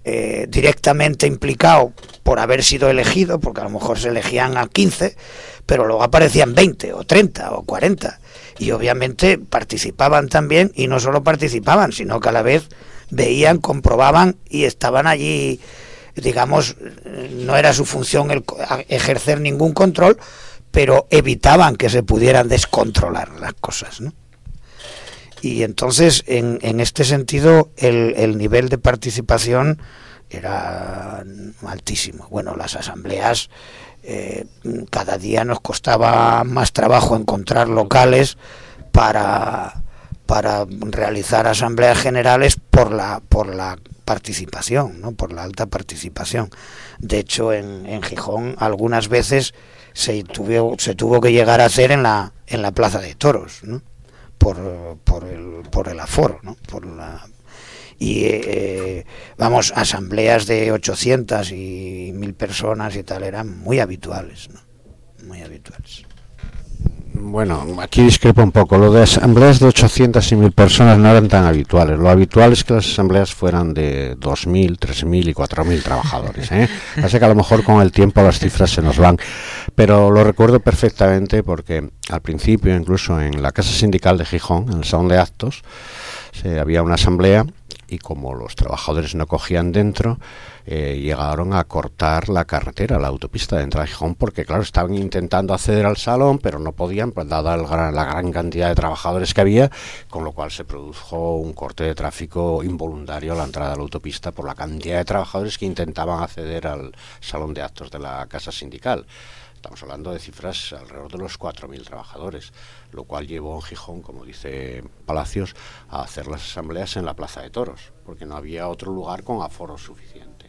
eh, directamente implicado por haber sido elegido, porque a lo mejor se elegían a quince, pero luego aparecían veinte o treinta o cuarenta, y obviamente participaban también, y no solo participaban, sino que a la vez veían, comprobaban y estaban allí, digamos, no era su función el ejercer ningún control, pero evitaban que se pudieran descontrolar las cosas, ¿no? Y entonces, en, en este sentido, el, el nivel de participación era altísimo. Bueno, las asambleas, eh, cada día nos costaba más trabajo encontrar locales para, para realizar asambleas generales por la, por la participación, ¿no? Por la alta participación. De hecho, en, en Gijón algunas veces se tuvo, se tuvo que llegar a hacer en la, en la Plaza de Toros, ¿no? Por, por, el, por el aforo, ¿no? Por la, y eh, vamos, asambleas de ochocientas y mil personas y tal eran muy habituales, ¿no? Muy habituales. Bueno, aquí discrepo un poco. Lo de asambleas de ochocientas y mil personas no eran tan habituales. Lo habitual es que las asambleas fueran de dos mil, tres mil y cuatro mil trabajadores, ¿eh? Así que a lo mejor con el tiempo las cifras se nos van. Pero lo recuerdo perfectamente porque al principio, incluso en la Casa Sindical de Gijón, en el Salón de Actos, se, había una asamblea y como los trabajadores no cogían dentro, eh, llegaron a cortar la carretera, la autopista de entrada a Gijón, porque claro, estaban intentando acceder al salón, pero no podían, pues dada el gran, la gran cantidad de trabajadores que había, con lo cual se produjo un corte de tráfico involuntario a la entrada de la autopista por la cantidad de trabajadores que intentaban acceder al salón de actos de la Casa Sindical. Estamos hablando de cifras alrededor de los cuatro mil trabajadores, lo cual llevó a Gijón, como dice Palacios, a hacer las asambleas en la Plaza de Toros, porque no había otro lugar con aforo suficiente.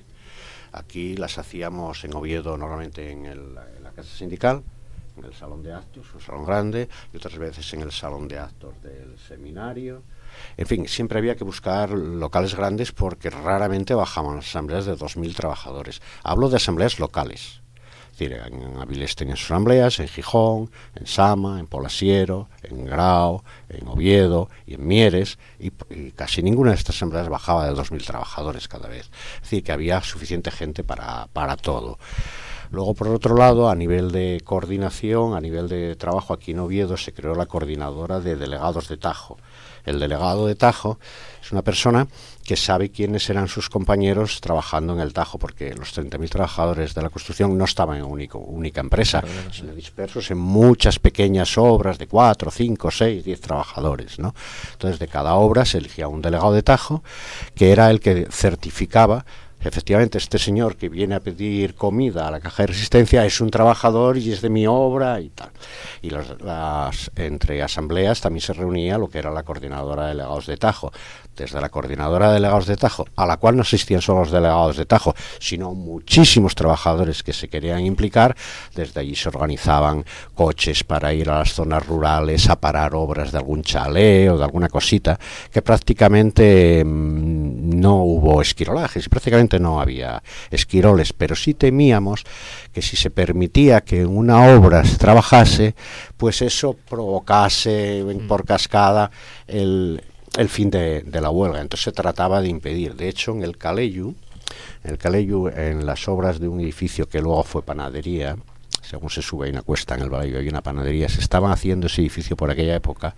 Aquí las hacíamos en Oviedo, normalmente en, el, en la Casa Sindical, en el Salón de Actos, un salón grande, y otras veces en el Salón de Actos del Seminario. En fin, siempre había que buscar locales grandes porque raramente bajaban las asambleas de dos mil trabajadores. Hablo de asambleas locales. Es decir, en Avilés tenían sus asambleas, en Gijón, en Sama, en Polasiero, en Grao, en Oviedo y en Mieres, y, y casi ninguna de estas asambleas bajaba de dos mil trabajadores cada vez. Es decir, que había suficiente gente para, para todo. Luego, por otro lado, a nivel de coordinación, a nivel de trabajo, aquí en Oviedo se creó la coordinadora de delegados de Tajo. El delegado de Tajo es una persona que sabe quiénes eran sus compañeros trabajando en el Tajo, porque los treinta mil trabajadores de la construcción no estaban en una única empresa, claro, sino dispersos en muchas pequeñas obras de cuatro, cinco, seis, diez trabajadores, ¿no? Entonces, de cada obra se elegía un delegado de Tajo, que era el que certificaba efectivamente este señor que viene a pedir comida a la caja de resistencia es un trabajador y es de mi obra y tal. Y los, las, entre asambleas también se reunía lo que era la coordinadora de delegados de Tajo. Desde la coordinadora de delegados de Tajo, a la cual no asistían solo los delegados de Tajo, sino muchísimos trabajadores que se querían implicar. Desde allí se organizaban coches para ir a las zonas rurales a parar obras de algún chalet o de alguna cosita, que prácticamente mmm, no hubo esquirolajes y prácticamente no había esquiroles, pero sí temíamos que si se permitía que en una obra se trabajase, pues eso provocase por cascada el... el fin de, de la huelga. Entonces se trataba de impedir. De hecho, en el Calellu, en el Calellu, en las obras de un edificio que luego fue panadería, según se sube hay una cuesta en el Valladolid, hay una panadería, se estaban haciendo ese edificio por aquella época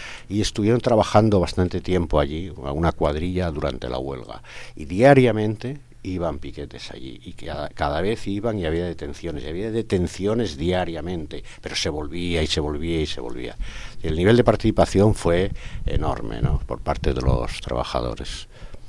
y estuvieron trabajando bastante tiempo allí, una cuadrilla durante la huelga. Y diariamente iban piquetes allí y cada, cada vez iban y había detenciones, y había detenciones diariamente, pero se volvía y se volvía y se volvía. Y el nivel de participación fue enorme, ¿no?, por parte de los trabajadores.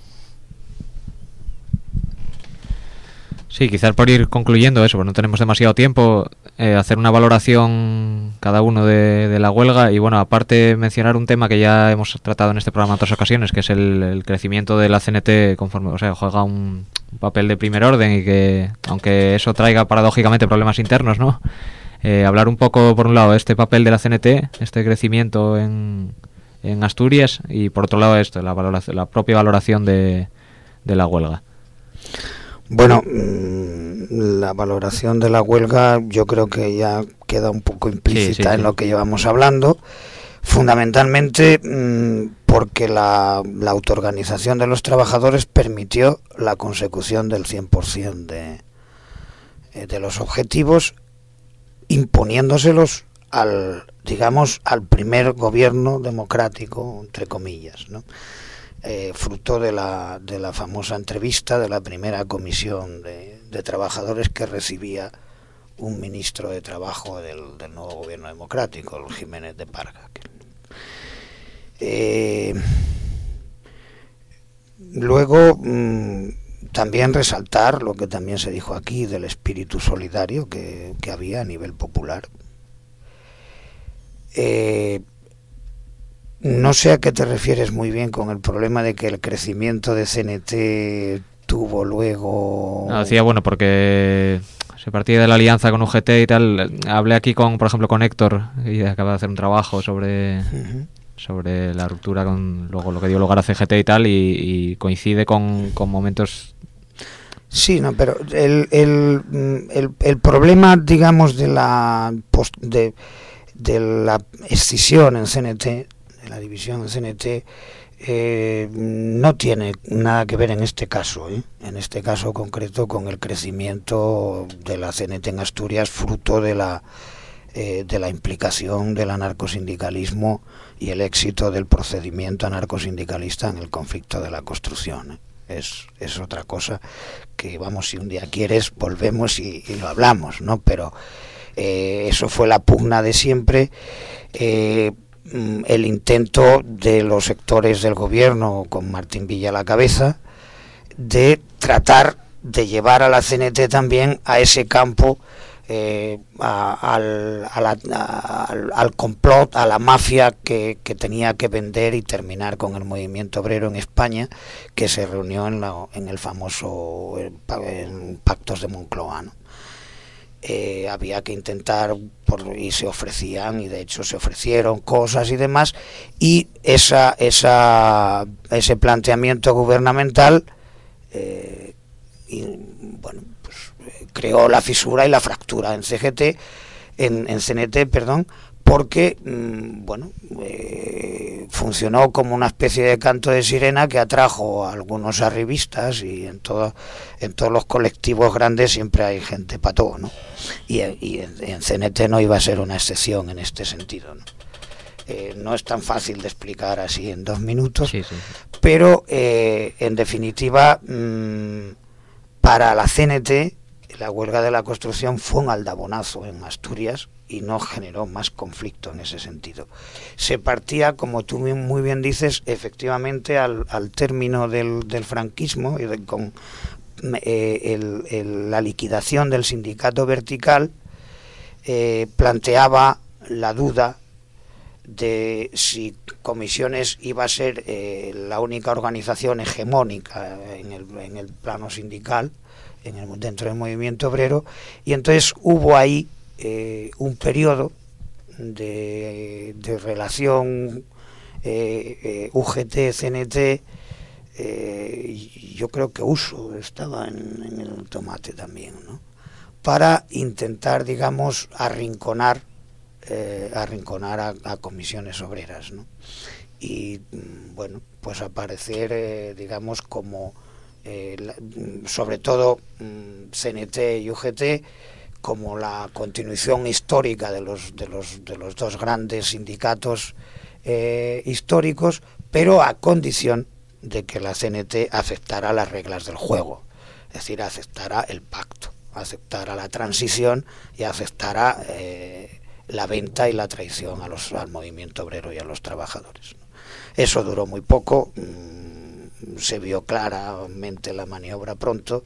Sí, quizás por ir concluyendo eso, pues no tenemos demasiado tiempo, eh, hacer una valoración cada uno de, de la huelga y bueno, aparte mencionar un tema que ya hemos tratado en este programa en otras ocasiones, que es el, el crecimiento de la C N T conforme, o sea, juega un, un papel de primer orden y que, aunque eso traiga paradójicamente problemas internos, ¿no? Eh, hablar un poco, por un lado, este papel de la C N T, este crecimiento en, en Asturias y por otro lado esto, la, valoración, la propia valoración de, de la huelga. Bueno, la valoración de la huelga yo creo que ya queda un poco implícita sí, sí, en sí. lo que llevamos hablando, fundamentalmente mmm, porque la, la autoorganización de los trabajadores permitió la consecución del cien por ciento de, de los objetivos, imponiéndoselos al, digamos, al primer gobierno democrático, entre comillas, ¿no? Eh, fruto de la, de la famosa entrevista de la primera comisión de, de trabajadores que recibía un ministro de trabajo del, del nuevo gobierno democrático, el Jiménez de Parga. Eh, luego, mmm, también resaltar lo que también se dijo aquí del espíritu solidario que, que había a nivel popular. Eh, no sé a qué te refieres muy bien con el problema de que el crecimiento de C N T tuvo luego... No, decía, bueno, porque se partía de la alianza con U G T y tal. Hablé aquí con, por ejemplo, con Héctor, y acaba de hacer un trabajo sobre... Uh-huh. sobre la ruptura con luego lo que dio lugar a C G T y tal, y, y coincide con, con momentos. Sí, no, pero el, el, el, el problema, digamos, de la post, de, de la escisión en C N T, de la división en C N T, eh, no tiene nada que ver en este caso, ¿eh? en este caso concreto, con el crecimiento de la C N T en Asturias, fruto de la Eh, de la implicación del anarcosindicalismo y el éxito del procedimiento anarcosindicalista en el conflicto de la construcción. ¿eh? Es, es otra cosa que, vamos, si un día quieres, volvemos y, y lo hablamos, ¿no? Pero eh, eso fue la pugna de siempre, eh, el intento de los sectores del gobierno, con Martín Villa a la cabeza, de tratar de llevar a la C N T también a ese campo, Eh, a, al, a la, a, al, al complot, a la mafia que, que tenía que vender y terminar con el movimiento obrero en España, que se reunió en, la, en el famoso en, en Pactos de Moncloa, ¿no? Eh, había que intentar, por, y se ofrecían, y de hecho se ofrecieron cosas y demás, y esa, esa, ese planteamiento gubernamental, eh, y, bueno, creó la fisura y la fractura en C G T, en, en C N T, perdón, porque mmm, bueno, eh, funcionó como una especie de canto de sirena que atrajo a algunos arribistas, y en todo, en todos los colectivos grandes siempre hay gente pató, ¿no? Y, y en, en C N T no iba a ser una excepción en este sentido, ¿no? Eh, no es tan fácil de explicar así en dos minutos, sí, sí. Pero eh, en definitiva, mmm, para la C N T la huelga de la construcción fue un aldabonazo en Asturias y no generó más conflicto en ese sentido. Se partía, como tú muy bien dices, efectivamente al, al término del, del franquismo y de, con eh, el, el, la liquidación del sindicato vertical, eh, planteaba la duda de si Comisiones iba a ser eh, la única organización hegemónica en el, en el plano sindical, en el, dentro del movimiento obrero, y entonces hubo ahí eh, un periodo de, de relación eh, eh, U G T C N T, eh, yo creo que Uso estaba en, en el tomate también, ¿no? Para intentar, digamos, arrinconar eh, arrinconar a, a comisiones obreras, ¿no? Y bueno, pues aparecer eh, digamos como Eh, la, sobre todo mm, C N T y U G T como la continuación histórica de los de los de los dos grandes sindicatos eh, históricos, pero a condición de que la C N T aceptara las reglas del juego, es decir, aceptara el pacto, aceptara la transición y aceptara eh, la venta y la traición a los, al movimiento obrero y a los trabajadores, ¿no? Eso duró muy poco. Mmm, se vio claramente la maniobra pronto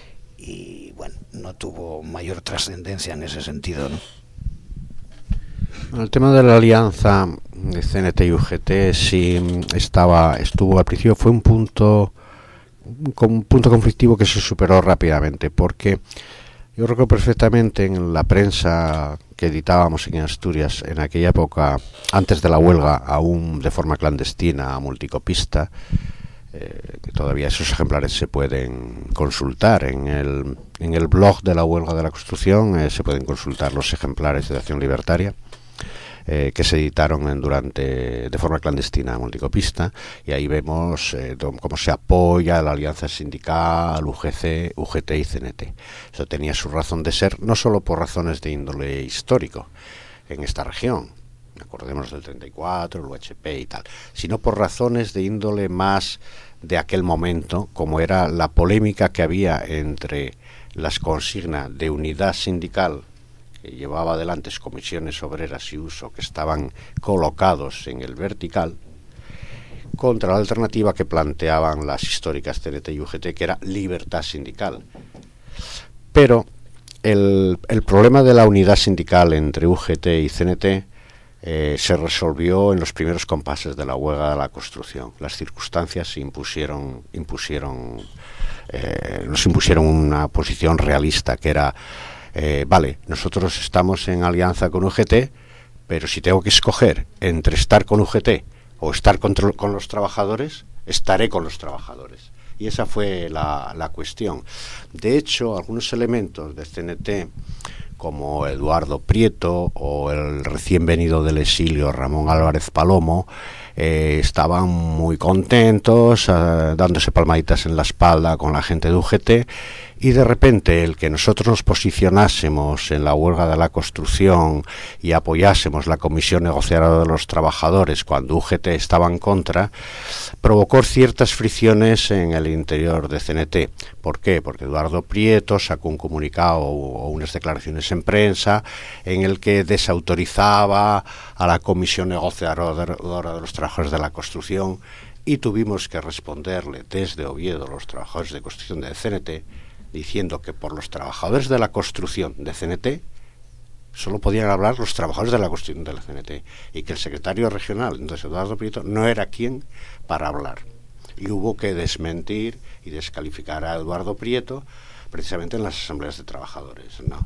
y bueno, no tuvo mayor trascendencia en ese sentido, ¿no? El tema de la alianza de C N T y U G T sí estaba, estuvo al principio, fue un punto un punto conflictivo que se superó rápidamente, porque yo recuerdo perfectamente en la prensa que editábamos en Asturias en aquella época, antes de la huelga, aún de forma clandestina, multicopista, Eh, que todavía esos ejemplares se pueden consultar en el, en el blog de la huelga de la construcción, eh, se pueden consultar los ejemplares de Acción Libertaria. eh, que se editaron en, durante de forma clandestina en Multicopista, y ahí vemos eh, cómo se apoya la alianza sindical, U G C, U G T y C N T. Eso tenía su razón de ser, no solo por razones de índole histórico en esta región, acordémonos del treinta y cuatro, el U H P y tal, sino por razones de índole más de aquel momento, como era la polémica que había entre las consignas de unidad sindical que llevaba adelante comisiones obreras y uso, que estaban colocados en el vertical, contra la alternativa que planteaban las históricas C N T y U G T, que era libertad sindical. Pero el, el problema de la unidad sindical entre U G T y C N T Eh, se resolvió en los primeros compases de la huelga de la construcción. Las circunstancias impusieron, impusieron, eh, nos impusieron una posición realista, que era, eh, vale, nosotros estamos en alianza con U G T, pero si tengo que escoger entre estar con U G T o estar con, con los trabajadores, estaré con los trabajadores. Y esa fue la, la cuestión. De hecho, algunos elementos de C N T, como Eduardo Prieto o el recién venido del exilio Ramón Álvarez Palomo, eh, estaban muy contentos, eh, dándose palmaditas en la espalda con la gente de U G T, y de repente el que nosotros nos posicionásemos en la huelga de la construcción y apoyásemos la comisión negociadora de los trabajadores cuando U G T estaba en contra, provocó ciertas fricciones en el interior de C N T. ¿Por qué? Porque Eduardo Prieto sacó un comunicado o unas declaraciones en prensa en el que desautorizaba a la comisión negociadora de los trabajadores de la construcción, y tuvimos que responderle desde Oviedo, los trabajadores de construcción de C N T, diciendo que por los trabajadores de la construcción de C N T solo podían hablar los trabajadores de la construcción de la C N T, y que el secretario regional, entonces Eduardo Prieto, no era quien para hablar. Y hubo que desmentir y descalificar a Eduardo Prieto precisamente en las asambleas de trabajadores, ¿no?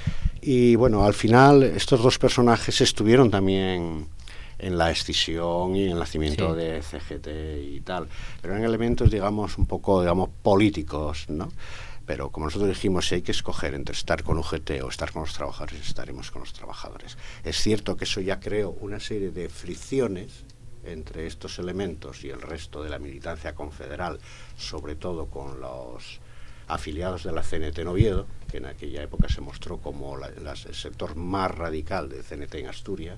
Y bueno, al final estos dos personajes estuvieron también en la escisión y en el nacimiento sí. de C G T y tal, pero en elementos, digamos, un poco, digamos, políticos, ¿no? Pero como nosotros dijimos, si hay que escoger entre estar con U G T o estar con los trabajadores, estaremos con los trabajadores. Es cierto que eso ya creó una serie de fricciones entre estos elementos y el resto de la militancia confederal, sobre todo con los afiliados de la C N T en Oviedo, que en aquella época se mostró como la, la, el sector más radical de C N T en Asturias.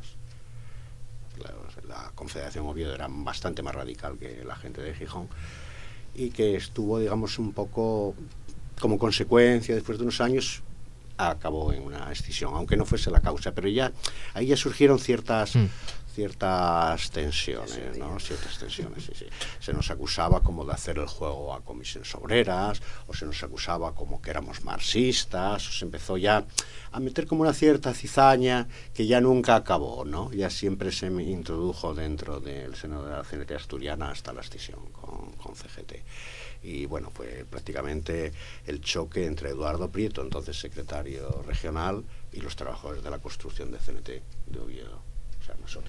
La, la Confederación Oviedo era bastante más radical que la gente de Gijón, y que estuvo, digamos, un poco como consecuencia, después de unos años, acabó en una escisión, aunque no fuese la causa, pero ya ahí ya surgieron ciertas mm. ciertas tensiones, ¿no? Ciertas tensiones, sí, sí. Se nos acusaba como de hacer el juego a comisiones obreras, o se nos acusaba como que éramos marxistas, o se empezó ya a meter como una cierta cizaña que ya nunca acabó, ¿no? Ya siempre se me introdujo dentro del seno de la C N T asturiana hasta la escisión con, con C G T. Y bueno, fue prácticamente el choque entre Eduardo Prieto, entonces secretario regional, y los trabajadores de la construcción de C N T de Oviedo, o sea, nosotros.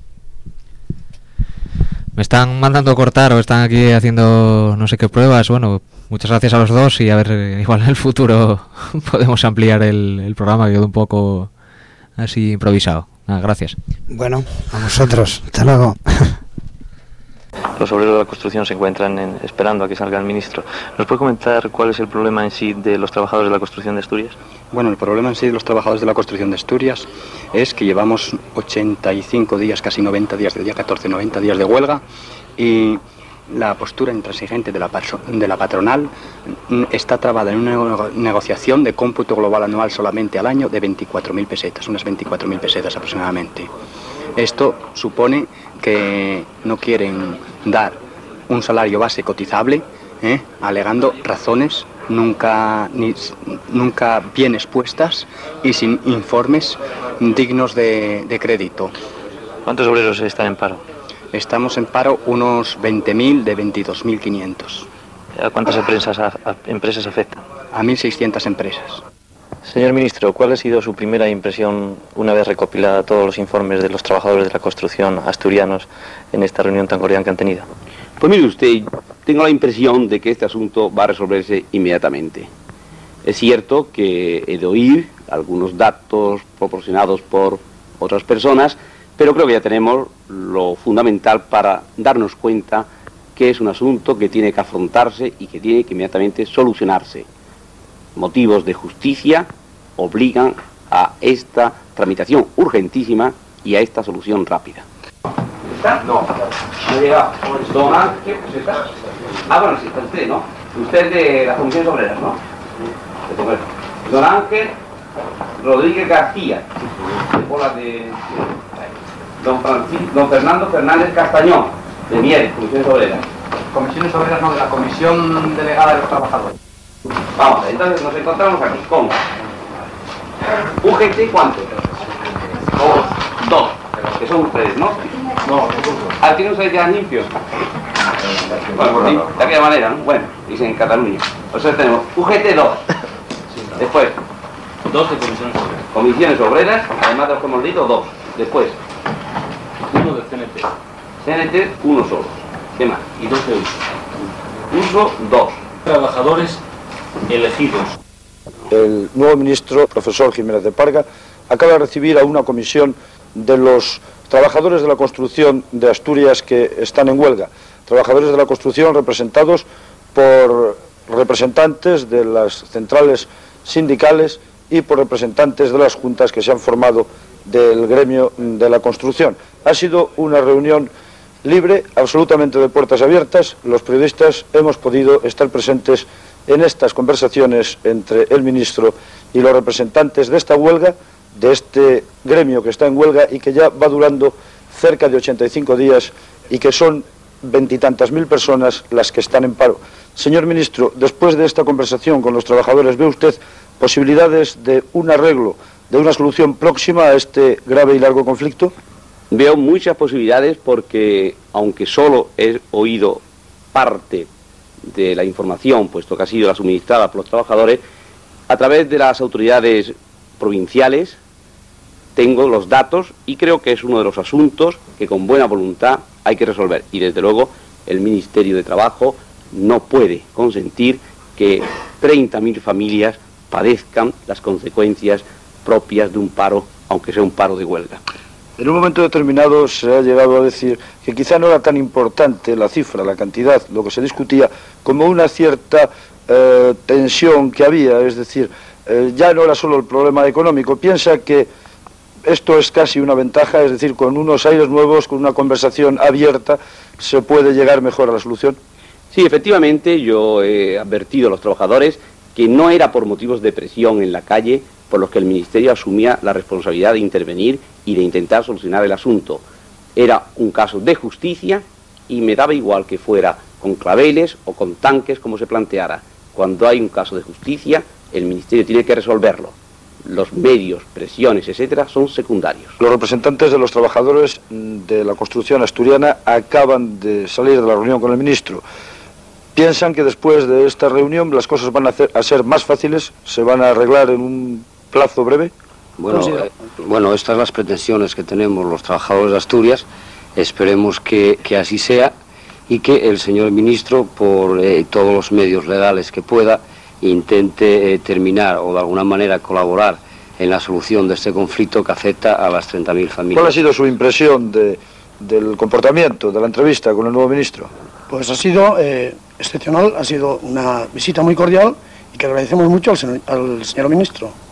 Me están mandando cortar o están aquí haciendo no sé qué pruebas. Bueno, muchas gracias a los dos, y a ver, igual en el futuro podemos ampliar el, el programa, que quedó un poco así improvisado. Ah, gracias. Bueno, a vosotros. Hasta luego. Los obreros de la construcción se encuentran en, esperando a que salga el ministro. ¿Nos puede comentar cuál es el problema en sí de los trabajadores de la construcción de Asturias? Bueno, el problema en sí de los trabajadores de la construcción de Asturias es que llevamos ochenta y cinco días, casi noventa días, del día catorce, noventa días de huelga, y la postura intransigente de la, de la patronal está trabada en una negociación de cómputo global anual solamente al año de veinticuatro mil pesetas, unas veinticuatro mil pesetas aproximadamente. Esto supone que no quieren dar un salario base cotizable, ¿eh? alegando razones nunca, ni, nunca bien expuestas y sin informes dignos de, de crédito. ¿Cuántos obreros están en paro? Estamos en paro unos veinte mil de veintidós mil quinientos. ¿A cuántas empresas, a, a, empresas afectan? A mil seiscientas empresas. Señor ministro, ¿cuál ha sido su primera impresión una vez recopilada todos los informes de los trabajadores de la construcción asturianos en esta reunión tan cordial que han tenido? Pues mire usted, tengo la impresión de que este asunto va a resolverse inmediatamente. Es cierto que he de oír algunos datos proporcionados por otras personas pero creo que ya tenemos lo fundamental para darnos cuenta que es un asunto que tiene que afrontarse y que tiene que inmediatamente solucionarse. Motivos de justicia obligan a esta tramitación urgentísima y a esta solución rápida. ¿Está? No, no ha llegado. Don Ángel, ¿está? Ah, bueno, sí, está usted, ¿no? Usted es de las comisiones obreras, ¿no? Don Ángel Rodríguez García, de Pola de... Don, Francisco, don Fernando Fernández Castañón, de Mieres, comisiones obreras. Comisiones obreras, no, de la Comisión Delegada de los Trabajadores. Vamos, entonces nos encontramos aquí con U G T, ¿cuánto? Dos, dos, que son ustedes, ¿no? No, ah, ¿tienen ustedes ya limpios? Bueno, por de aquella manera, ¿no? Bueno, dicen en Cataluña. Nosotros tenemos U G T dos. Después, dos de comisiones obreras. Comisiones obreras, además de los que hemos dicho, dos. Después, uno de C N T. C N T, uno solo. ¿Qué más? Y dos de uso. Uso, dos. Trabajadores elegidos. El nuevo ministro, profesor Jiménez de Parga, acaba de recibir a una comisión de los trabajadores de la construcción de Asturias que están en huelga. Trabajadores de la construcción representados por representantes de las centrales sindicales y por representantes de las juntas que se han formado del gremio de la construcción. Ha sido una reunión libre, absolutamente de puertas abiertas. Los periodistas hemos podido estar presentes en estas conversaciones entre el ministro y los representantes de esta huelga, de este gremio que está en huelga y que ya va durando cerca de ochenta y cinco días y que son veintitantas mil personas las que están en paro. Señor ministro, después de esta conversación con los trabajadores, ¿ve usted posibilidades de un arreglo, de una solución próxima a este grave y largo conflicto? Veo muchas posibilidades porque, aunque solo he oído parte de la información, puesto que ha sido la suministrada por los trabajadores, a través de las autoridades provinciales tengo los datos y creo que es uno de los asuntos que con buena voluntad hay que resolver. Y desde luego el Ministerio de Trabajo no puede consentir que treinta mil familias padezcan las consecuencias propias de un paro, aunque sea un paro de huelga. En un momento determinado se ha llegado a decir que quizá no era tan importante la cifra, la cantidad, lo que se discutía, como una cierta eh, tensión que había, es decir, eh, ya no era solo el problema económico. Piensa que esto es casi una ventaja, es decir, con unos aires nuevos, con una conversación abierta, se puede llegar mejor a la solución. Sí, efectivamente, yo he advertido a los trabajadores que no era por motivos de presión en la calle por los que el Ministerio asumía la responsabilidad de intervenir y de intentar solucionar el asunto. Era un caso de justicia y me daba igual que fuera con claveles o con tanques, como se planteara. Cuando hay un caso de justicia, el Ministerio tiene que resolverlo. Los medios, presiones, etcétera, son secundarios. Los representantes de los trabajadores de la construcción asturiana acaban de salir de la reunión con el ministro. ¿Piensan que después de esta reunión las cosas van a, hacer, a ser más fáciles? ¿Se van a arreglar en un plazo breve? Bueno, eh, bueno, estas son las pretensiones que tenemos los trabajadores de Asturias. Esperemos que, que así sea y que el señor ministro, por eh, todos los medios legales que pueda, intente eh, terminar o de alguna manera colaborar en la solución de este conflicto que afecta a las treinta mil familias. ¿Cuál ha sido su impresión de, del comportamiento, de la entrevista con el nuevo ministro? Pues ha sido eh, excepcional, ha sido una visita muy cordial y que agradecemos mucho al, sen al señor ministro.